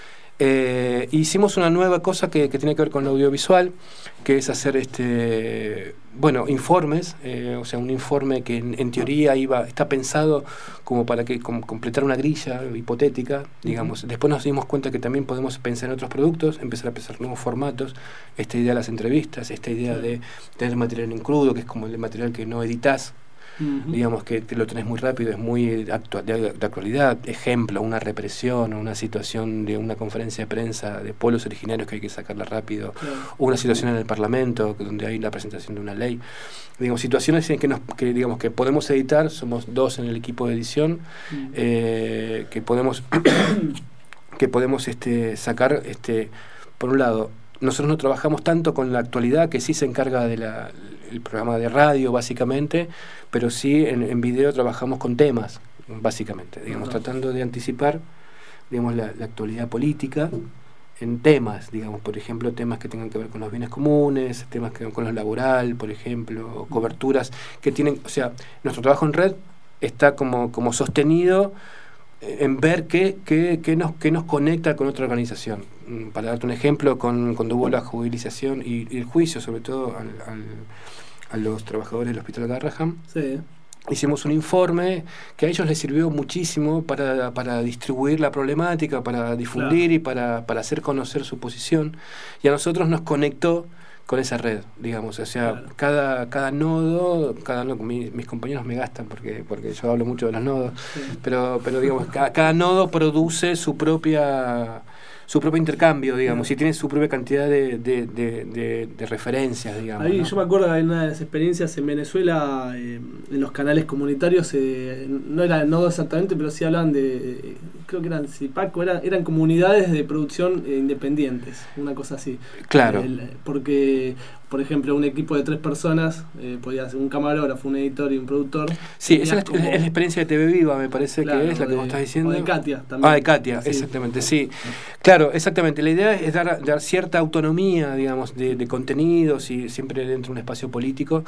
Eh, hicimos una nueva cosa que, que tiene que ver con lo audiovisual, que es hacer este bueno informes, eh, o sea, un informe que en, en teoría iba está pensado como para que como completar una grilla hipotética, digamos. Uh-huh. Después nos dimos cuenta que también podemos pensar en otros productos, empezar a pensar nuevos formatos, esta idea de las entrevistas, esta idea sí. de tener material en crudo, que es como el material que no editás. Uh-huh. Digamos que te lo tenés muy rápido, es muy actu- de, de actualidad. Ejemplo, una represión o una situación de una conferencia de prensa de pueblos originarios que hay que sacarla rápido, claro. O una situación en el Parlamento donde hay la presentación de una ley. Digamos, situaciones en que, nos, que, digamos, que podemos editar, somos dos en el equipo de edición, uh-huh. eh, que podemos, que podemos este, sacar, este, por un lado, nosotros no trabajamos tanto con la actualidad, que sí se encarga de la el programa de radio básicamente, pero sí en, en video trabajamos con temas básicamente, digamos, uh-huh. tratando de anticipar, digamos, la, la actualidad política en temas, digamos, por ejemplo, temas que tengan que ver con los bienes comunes, temas que con lo laboral, por ejemplo, coberturas que tienen, o sea, nuestro trabajo en red está como, como sostenido en ver qué, qué, qué, nos, qué nos conecta con otra organización. Para darte un ejemplo, con, cuando hubo la judicialización y, y el juicio, sobre todo al, al, a los trabajadores del Hospital Garrahan, sí. hicimos un informe que a ellos les sirvió muchísimo para, para distribuir la problemática, para difundir claro. y para, para hacer conocer su posición, y a nosotros nos conectó con esa red, digamos, o sea, claro. cada, cada nodo, cada nodo mi, mis compañeros me gastan porque, porque yo hablo mucho de los nodos, sí. pero, pero digamos, cada, cada nodo produce su propia su propio intercambio, digamos, y tiene su propia cantidad de, de, de, de, de referencias, digamos. Ahí ¿no? Yo me acuerdo de una de las experiencias en Venezuela, eh, en los canales comunitarios, eh, no era nodo exactamente, pero sí hablaban de, eh, creo que eran Cipaco, era, eran comunidades de producción eh, independientes, una cosa así. Claro. Eh, porque, por ejemplo, un equipo de tres personas, eh, podía ser un camarógrafo, un editor y un productor. Sí, esa es, como, es la experiencia de T V Viva, me parece claro, que es la que de, vos estás diciendo. O de Katia también. Ah, de Katia, sí. exactamente, sí. Claro, exactamente. La idea es dar, dar cierta autonomía, digamos, de, de contenidos y siempre dentro de un espacio político,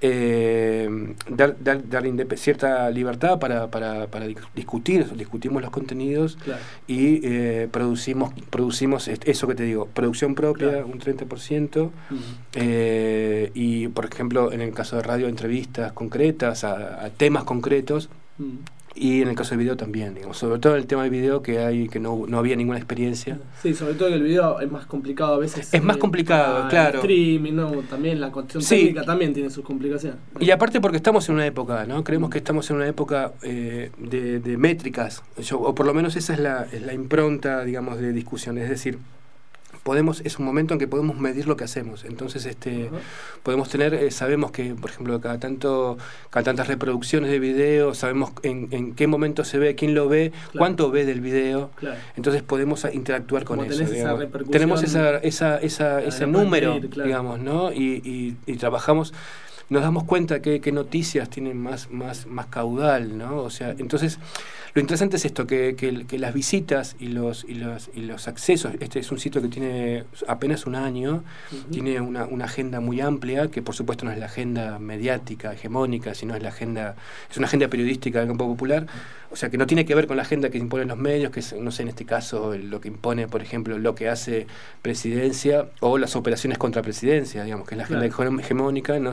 eh, dar, dar, dar indep- cierta libertad para, para, para discutir, discutimos los contenidos claro. y eh, producimos, producimos eso que te digo, producción propia, claro. un treinta por ciento, uh-huh. eh, y por ejemplo, en el caso de radio, entrevistas concretas a, a temas concretos. Uh-huh. Y en el caso del video también, digamos, sobre todo en el tema del video que hay que no, no había ninguna experiencia. Sí, sobre todo que el video es más complicado a veces. Es más complicado, claro. El streaming, ¿no? También la cuestión sí. técnica también tiene sus complicaciones. Y aparte porque estamos en una época, ¿no? Creemos que estamos en una época eh, de, de métricas, Yo, o por lo menos esa es la, es la impronta, digamos, de discusión, es decir, podemos es un momento en que podemos medir lo que hacemos. Entonces este uh-huh. podemos tener eh, sabemos que por ejemplo cada tanto cada tantas reproducciones de video, sabemos en, en qué momento se ve, quién lo ve, claro. cuánto ve del video, claro. entonces podemos interactuar con eso, esa tenemos esa esa esa ese número, claro. digamos, ¿no? Y, y, y trabajamos, nos damos cuenta que, que noticias tienen más más más caudal, ¿no? O sea, entonces lo interesante es esto, que, que, que las visitas y los y los y los accesos, este es un sitio que tiene apenas un año, uh-huh. tiene una, una agenda muy amplia, que por supuesto no es la agenda mediática, hegemónica, sino es la agenda, es una agenda periodística del campo popular, o sea que no tiene que ver con la agenda que imponen los medios, que es, no sé, en este caso lo que impone, por ejemplo, lo que hace Presidencia o las operaciones contra Presidencia, digamos, que es la agenda claro. hegemónica, no, sino es la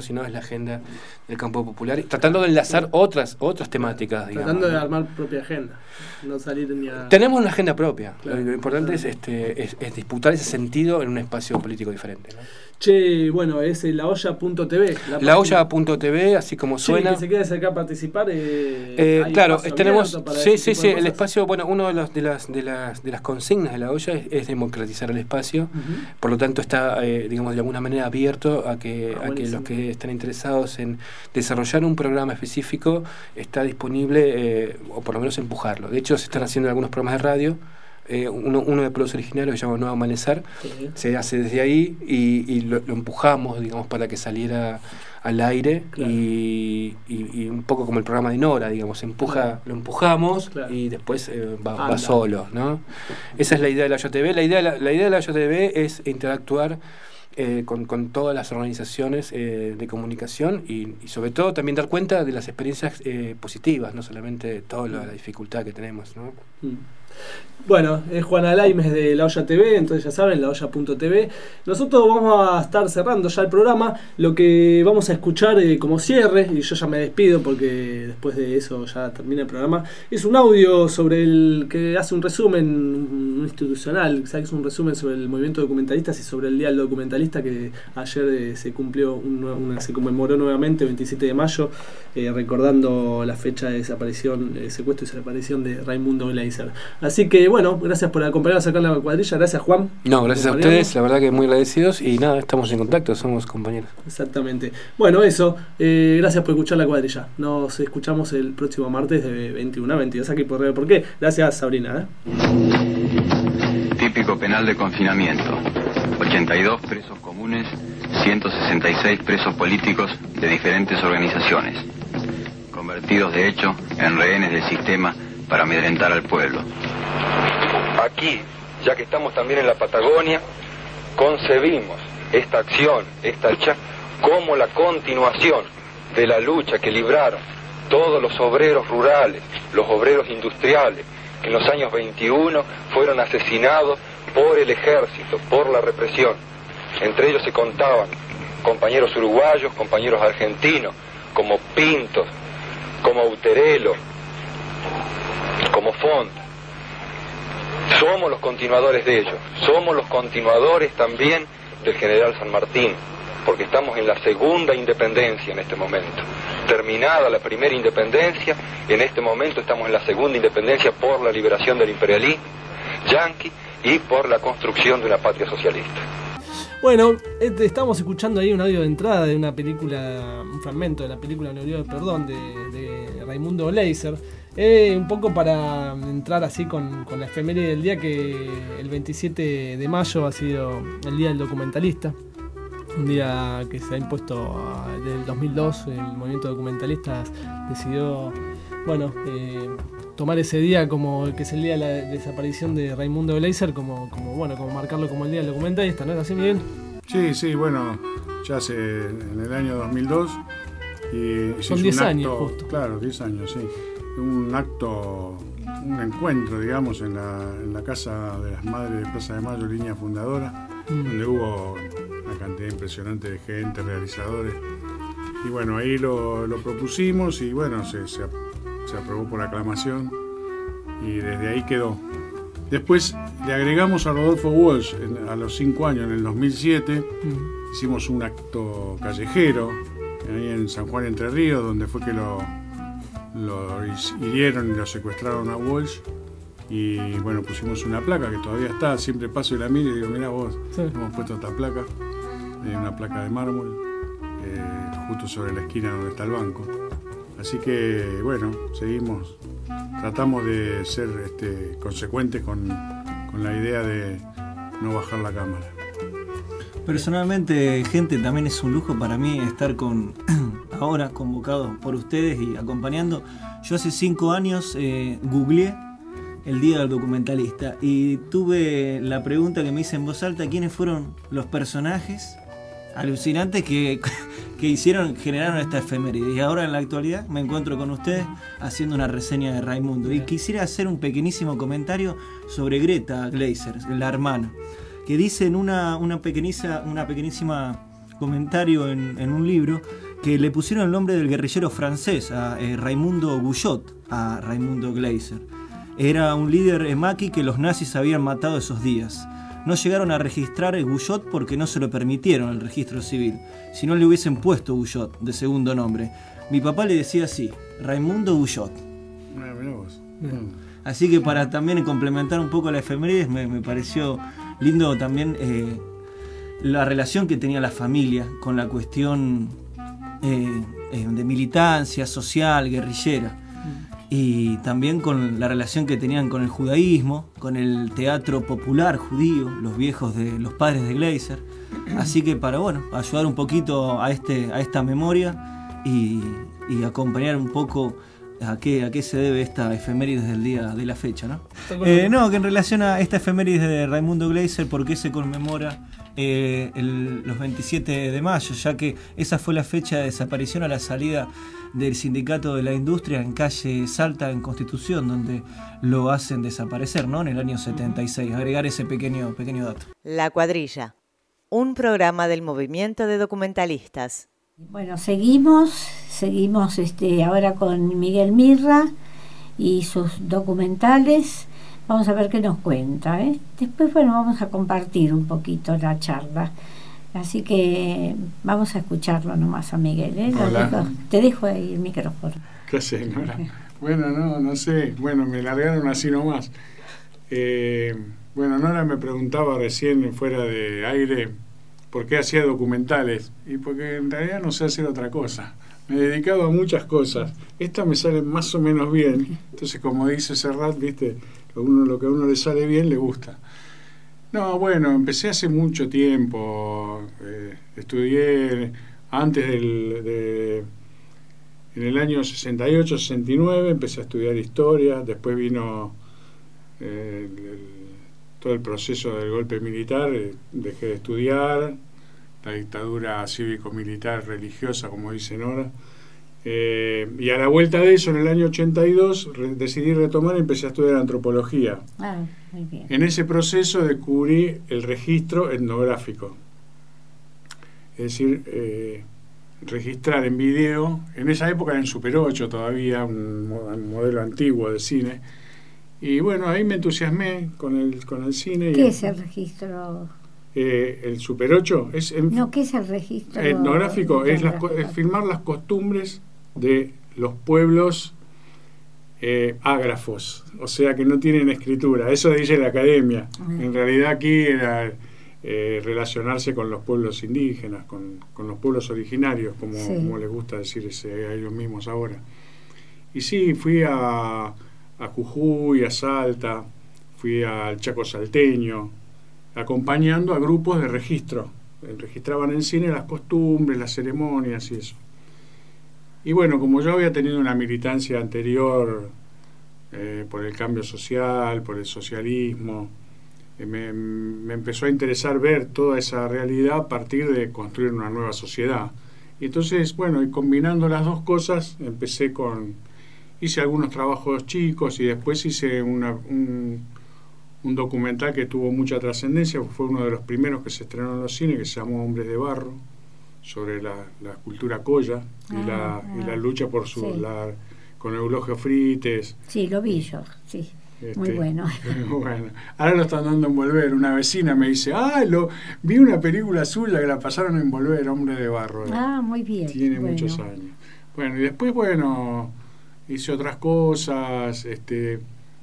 agenda del campo popular, tratando de enlazar otras otras temáticas, digamos. Tratando de armar propia agenda, no salir ni a... Tenemos una agenda propia, Claro. lo, lo importante es, este, es, es disputar ese sentido en un espacio político diferente, ¿no? Che, bueno, es la olla punto t v. La olla punto t v, así como suena. Sí, que se quede acá a participar. Eh, Eh, hay claro, espacio tenemos, abierto para sí, ese sí, tipo sí, de el cosas. espacio, bueno, uno de, los, de, las, de, las, de las consignas de la olla es, es democratizar el espacio, Ujú. por lo tanto está, eh, digamos, de alguna manera abierto a que, Ah, a que buenísimo. los que están interesados en desarrollar un programa específico está disponible, eh, o por lo menos empujarlo. De hecho, se están haciendo algunos programas de radio. Eh, uno, uno de Pueblos Originarios que se llama Nuevo Amanecer, Sí. se hace desde ahí y, y lo, lo empujamos, digamos, para que saliera al aire. Claro. y, y, y un poco como el programa de Nora, digamos, empuja, Claro. lo empujamos Claro. y después eh, va, Anda. va solo, ¿no? Esa es la idea de la olla T V. La idea de la, la idea de la olla T V es interactuar eh, con, con todas las organizaciones eh, de comunicación y, y sobre todo también dar cuenta de las experiencias eh, positivas, no solamente toda la, la dificultad que tenemos, ¿no? Mm. Bueno, es Juana Laimes de La Olla T V, entonces ya saben, la olla punto t v. Nosotros vamos a estar cerrando ya el programa. Lo que vamos a escuchar eh, como cierre, y yo ya me despido porque después de eso ya termina el programa, es un audio sobre el que hace un resumen un institucional, o sea, que es un resumen sobre el movimiento documentalistas y sobre el Día del Documentalista, que ayer eh, se cumplió, un, una, se conmemoró nuevamente, veintisiete de mayo, eh, recordando la fecha de desaparición, eh, secuestro y desaparición de Raimundo Gleiser. Así que bueno, gracias por acompañarnos acá en la cuadrilla. Gracias, Juan. No, gracias a Acompañarnos. ustedes, la verdad que muy agradecidos y nada, estamos en contacto, somos compañeros. Exactamente. Bueno, eso. Eh, gracias por escuchar la cuadrilla. Nos escuchamos el próximo martes de veintiuno a veintidós aquí por Radio ¿Por qué? Gracias, Sabrina. ¿eh? Típico penal de confinamiento. ochenta y dos presos comunes, ciento sesenta y seis presos políticos de diferentes organizaciones, convertidos de hecho en rehenes del sistema para amedrentar al pueblo. Aquí, ya que estamos también en la Patagonia, concebimos esta acción, esta lucha, como la continuación de la lucha que libraron todos los obreros rurales, los obreros industriales, que en los años veintiuno fueron asesinados por el ejército, por la represión. Entre ellos se contaban compañeros uruguayos, compañeros argentinos, como Pintos, como Uterelo, como Font. Somos los continuadores de ellos, somos los continuadores también del general San Martín, porque estamos en la segunda independencia en este momento. Terminada la primera independencia, en este momento estamos en la segunda independencia por la liberación del imperialismo yanqui y por la construcción de una patria socialista. Bueno, este, estamos escuchando ahí un audio de entrada de una película, un fragmento de la película Neurió de Perdón de, de Raimundo Gleiser. Eh, un poco para entrar así con, con la efeméride del día, que el veintisiete de mayo ha sido el Día del Documentalista. Un día que se ha impuesto desde el dos mil dos, el movimiento documentalista decidió, bueno, eh, tomar ese día como que es el día de la desaparición de Raimundo Gleiser, como, como, bueno, como marcarlo como el Día del Documentalista, ¿no es así, Miguel? Sí, sí, bueno, ya hace en el año dos mil dos y se Son hizo diez un años, acto, justo. Claro, diez años, sí. Un acto, un encuentro, digamos, en la, en la Casa de las Madres de Plaza de Mayo, línea fundadora, Mm. donde hubo una cantidad impresionante de gente, realizadores. Y bueno, ahí lo, lo propusimos y bueno, se, se, se aprobó por aclamación y desde ahí quedó. Después le agregamos a Rodolfo Walsh en, a los cinco años, en el dos mil siete, Mm. hicimos un acto callejero ahí en San Juan Entre Ríos, donde fue que lo, lo hirieron y lo secuestraron a Walsh. Y bueno, pusimos una placa que todavía está, siempre paso y la miro y digo, mirá vos, Sí. hemos puesto esta placa, eh, una placa de mármol, eh, justo sobre la esquina donde está el banco. Así que bueno, seguimos, tratamos de ser este, consecuentes con, con la idea de no bajar la cámara. Personalmente, gente, también es un lujo para mí estar con ahora convocado por ustedes y acompañando. Yo hace cinco años eh, googleé el Día del Documentalista y tuve la pregunta que me hice en voz alta: ¿quiénes fueron los personajes alucinantes que, que hicieron, generaron esta efeméride? Y ahora en la actualidad me encuentro con ustedes haciendo una reseña de Raimundo y quisiera hacer un pequeñísimo comentario sobre Greta Gleiser, la hermana, que dice en una, una, pequeñiza, una pequeñísima comentario en, en un libro que le pusieron el nombre del guerrillero francés, a eh, Raimundo Guyot, a Raimundo Gleiser. Era un líder eh, maqui que los nazis habían matado esos días. No llegaron a registrar el Guyot porque no se lo permitieron el registro civil, si no le hubiesen puesto Guyot de segundo nombre. Mi papá le decía así, Raimundo Guyot. Ah, mirá vos. Así que para también complementar un poco la efemérides, me, me pareció lindo también eh, la relación que tenía la familia con la cuestión eh, eh, de militancia social, guerrillera. Y también con la relación que tenían con el judaísmo, con el teatro popular judío, los viejos de los padres de Gleiser. Así que para bueno, ayudar un poquito a este a esta memoria y, y acompañar un poco a qué a qué se debe esta efemérides del día de la fecha, ¿no? Eh, no, que en relación a esta efemérides de Raimundo Gleiser, ¿por qué se conmemora eh, el, los veintisiete de mayo? Ya que esa fue la fecha de desaparición a la salida del Sindicato de la Industria en calle Salta, en Constitución, donde lo hacen desaparecer, ¿no? En el año setenta y seis. Agregar ese pequeño, pequeño dato. La Cuadrilla, un programa del movimiento de documentalistas. Bueno, seguimos, seguimos este, ahora con Miguel Mirra y sus documentales. Vamos a ver qué nos cuenta, ¿eh? Después, bueno, vamos a compartir un poquito la charla. Así que vamos a escucharlo nomás a Miguel, ¿eh? Dejo, te dejo ahí el micrófono. ¿Qué haces, Nora? Bueno, no, no sé. Bueno, me largaron así nomás. Eh, bueno, Nora me preguntaba recién fuera de aire por qué hacía documentales. Y porque en realidad no sé hacer otra cosa. Me he dedicado a muchas cosas. Esta me sale más o menos bien. Entonces, como dice Serrat, viste, lo, uno, lo que a uno le sale bien le gusta. No, bueno, empecé hace mucho tiempo, eh, estudié antes del, de, en el año sesenta y ocho, sesenta y nueve, empecé a estudiar historia, después vino eh, el, el, todo el proceso del golpe militar, eh, dejé de estudiar, la dictadura cívico-militar religiosa, como dicen ahora, eh, y a la vuelta de eso, en el año ochenta y dos, re, decidí retomar y empecé a estudiar antropología. Ah, muy bien. En ese proceso descubrí el registro etnográfico, es decir, eh, registrar en video, en esa época era en Super ocho todavía, un, un modelo antiguo de cine, y bueno, ahí me entusiasmé con el, con el cine. ¿Qué y, es el registro? Eh, el Super ocho es... En, no, ¿qué es el registro etnográfico? Es, las, es filmar las costumbres de los pueblos eh, ágrafos, o sea que no tienen escritura, eso dice la academia. Uh-huh. En realidad aquí era eh, relacionarse con los pueblos indígenas, con, con los pueblos originarios, como, sí. como les gusta decir a ellos mismos ahora. Y sí, fui a, a Jujuy, a Salta, fui al Chaco salteño, acompañando a grupos de registro. Registraban en cine las costumbres, las ceremonias y eso. Y bueno, como yo había tenido una militancia anterior eh, por el cambio social, por el socialismo, eh, me, me empezó a interesar ver toda esa realidad a partir de construir una nueva sociedad. Y entonces, bueno, y combinando las dos cosas, empecé con... hice algunos trabajos chicos y después hice una, un, un documental que tuvo mucha trascendencia, fue uno de los primeros que se estrenó en los cines, que se llamó Hombres de Barro, sobre la, la cultura colla y, ah, la, ah, y la lucha por su sí. la, con Eulogio Frites. Sí, lo vi yo, sí, este, muy bueno. Bueno, ahora lo están dando en Volver. Una vecina me dice, ah, lo, vi una película suya que la pasaron en Volver, Hombre de Barro. Ah, muy bien. Tiene bueno. muchos años. Bueno, y después, bueno, hice otras cosas, este,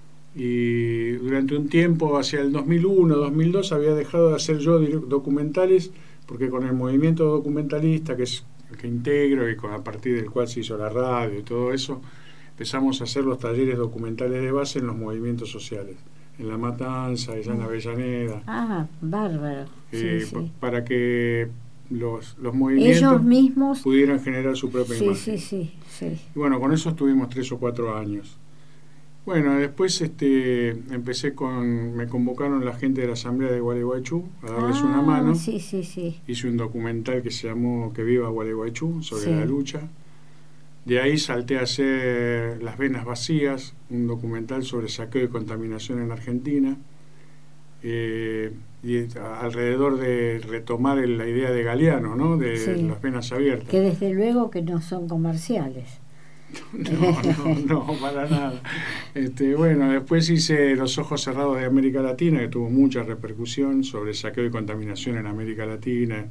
y durante un tiempo, hacia el dos mil uno, dos mil dos, había dejado de hacer yo documentales, porque con el movimiento documentalista, que es el que integro y con, a partir del cual se hizo la radio y todo eso, empezamos a hacer los talleres documentales de base en los movimientos sociales, en La Matanza, allá en Avellaneda. Ah, bárbaro. Eh, sí, sí. Para que los, los movimientos ellos mismos pudieran generar su propia sí, imagen. Sí, sí, sí. Y bueno, con eso estuvimos tres o cuatro años. Bueno, después este, empecé con, me convocaron la gente de la Asamblea de Gualeguaychú a darles ah, una mano. Sí, sí, sí. Hice un documental que se llamó Que viva Gualeguaychú, sobre sí. la lucha. De ahí salté a hacer Las venas vacías, un documental sobre saqueo y contaminación en Argentina. eh, y alrededor de retomar el, la idea de Galeano, ¿no? De Sí. las venas abiertas. Que desde luego que no son comerciales. No, no, no, para nada. Este, bueno, después hice Los ojos cerrados de América Latina, que tuvo mucha repercusión sobre saqueo y contaminación en América Latina.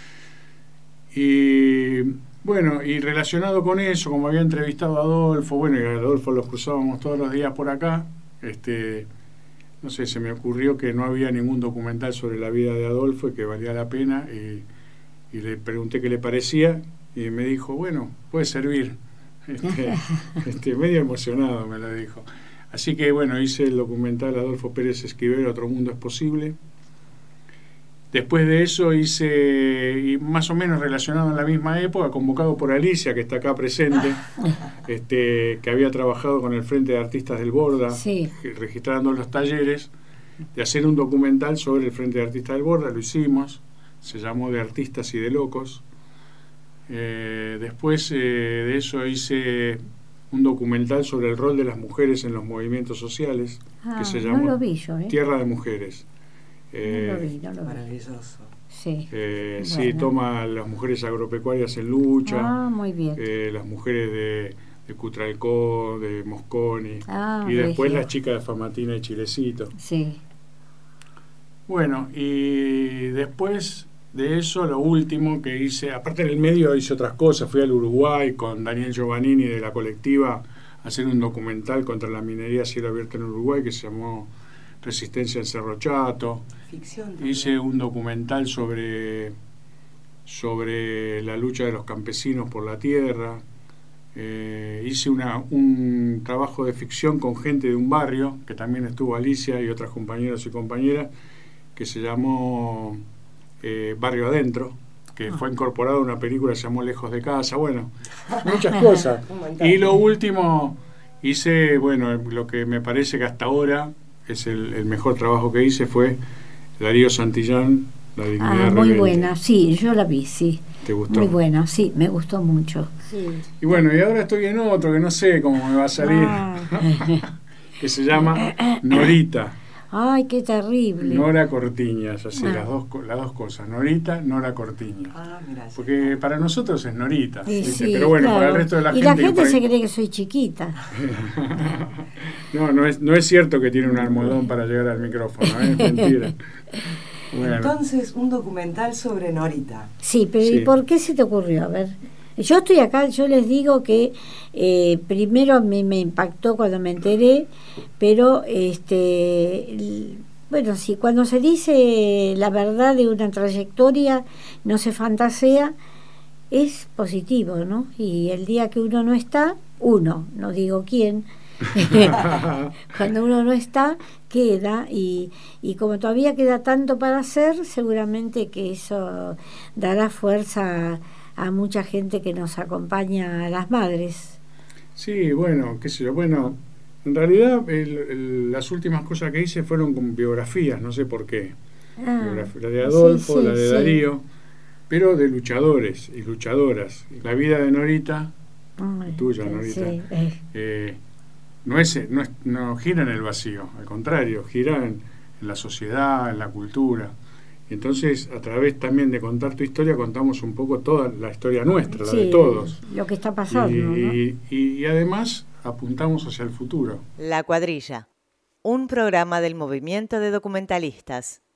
Y bueno, y relacionado con eso, como había entrevistado a Adolfo, bueno, y a Adolfo los cruzábamos todos los días por acá, este, no sé, se me ocurrió que no había ningún documental sobre la vida de Adolfo y que valía la pena, y, y le pregunté qué le parecía, y me dijo, bueno, puede servir. Este, este, medio emocionado me lo dijo. Así que bueno, hice el documental Adolfo Pérez Esquivel, Otro Mundo es Posible. Después de eso hice, y más o menos relacionado en la misma época, convocado por Alicia, que está acá presente, este, que había trabajado con el Frente de Artistas del Borda, Sí. registrando los talleres, de hacer un documental sobre el Frente de Artistas del Borda. Lo hicimos, se llamó De Artistas y de Locos. Eh, después eh, de eso hice un documental sobre el rol de las mujeres en los movimientos sociales, Ah, que se no llamó lo vi yo, ¿eh? Tierra de Mujeres. Eh, No lo vi, no lo vi. Maravilloso. Sí. eh, sí, Bueno. toma las mujeres agropecuarias en lucha, Ah, muy bien. eh, las mujeres de, de Cutralcó, de Mosconi, Ah, y después regio. las chicas de Famatina y Chilecito. Sí. Bueno, y después de eso, lo último que hice, aparte en el medio hice otras cosas, fui al Uruguay con Daniel Giovannini de la colectiva a hacer un documental contra la minería a cielo abierto en Uruguay que se llamó Resistencia en Cerro Chato. Ficción también. Hice un documental sobre, sobre la lucha de los campesinos por la tierra. Eh, hice una, un trabajo de ficción con gente de un barrio, que también estuvo Alicia y otras compañeros y compañeras, que se llamó eh, Barrio Adentro, que fue incorporado a una película que se llamó Lejos de Casa. Bueno, muchas cosas. Y lo último, hice, bueno, lo que me parece que hasta ahora es el, el mejor trabajo que hice fue Darío Santillán, La Dignidad Ah, muy Rebelde. buena, sí, yo la vi, sí. ¿Te gustó? Muy buena, sí, me gustó mucho. Y bueno, y ahora estoy en otro que no sé cómo me va a salir, Ah. que se llama Norita. Ay, qué terrible. Nora Cortiñas, así, Ah. las, dos, co- las dos cosas, Norita, Nora Cortiñas. Ah, mira. Porque para nosotros es Norita, Sí, ¿viste? sí, Pero bueno, claro. para el resto de la y gente... la que gente por se ahí- cree que soy chiquita. No, no es, no es cierto que tiene un almohadón para llegar al micrófono, ¿eh? Es mentira. Bueno, Entonces, un documental sobre Norita. Sí, pero Sí. ¿y por qué se te ocurrió? A ver, yo estoy acá, yo les digo que eh, primero a mí me impactó cuando me enteré, pero este el- bueno, sí, cuando se dice la verdad de una trayectoria, no se fantasea, es positivo, ¿no? Y el día que uno no está, uno, no digo quién, cuando uno no está, queda, y, y como todavía queda tanto para hacer, seguramente que eso dará fuerza a, a mucha gente que nos acompaña a las madres. sí, bueno, qué sé yo, bueno, en realidad el- el- las últimas cosas que hice fueron con biografías, no sé por qué. Ah, Biografía, la de Adolfo, sí, sí, la de sí. Darío, pero de luchadores y luchadoras. La vida de Norita, Ay, tuya, sí, Norita, sí, eh. eh, no, es, no, es- no gira en el vacío, al contrario, gira en, en la sociedad, en la cultura. Y entonces, a través también de contar tu historia, contamos un poco toda la historia nuestra, la Sí, de todos. lo que está pasando, y, ¿no? y- y además apuntamos hacia el futuro. La Cuadrilla, un programa del movimiento de documentalistas.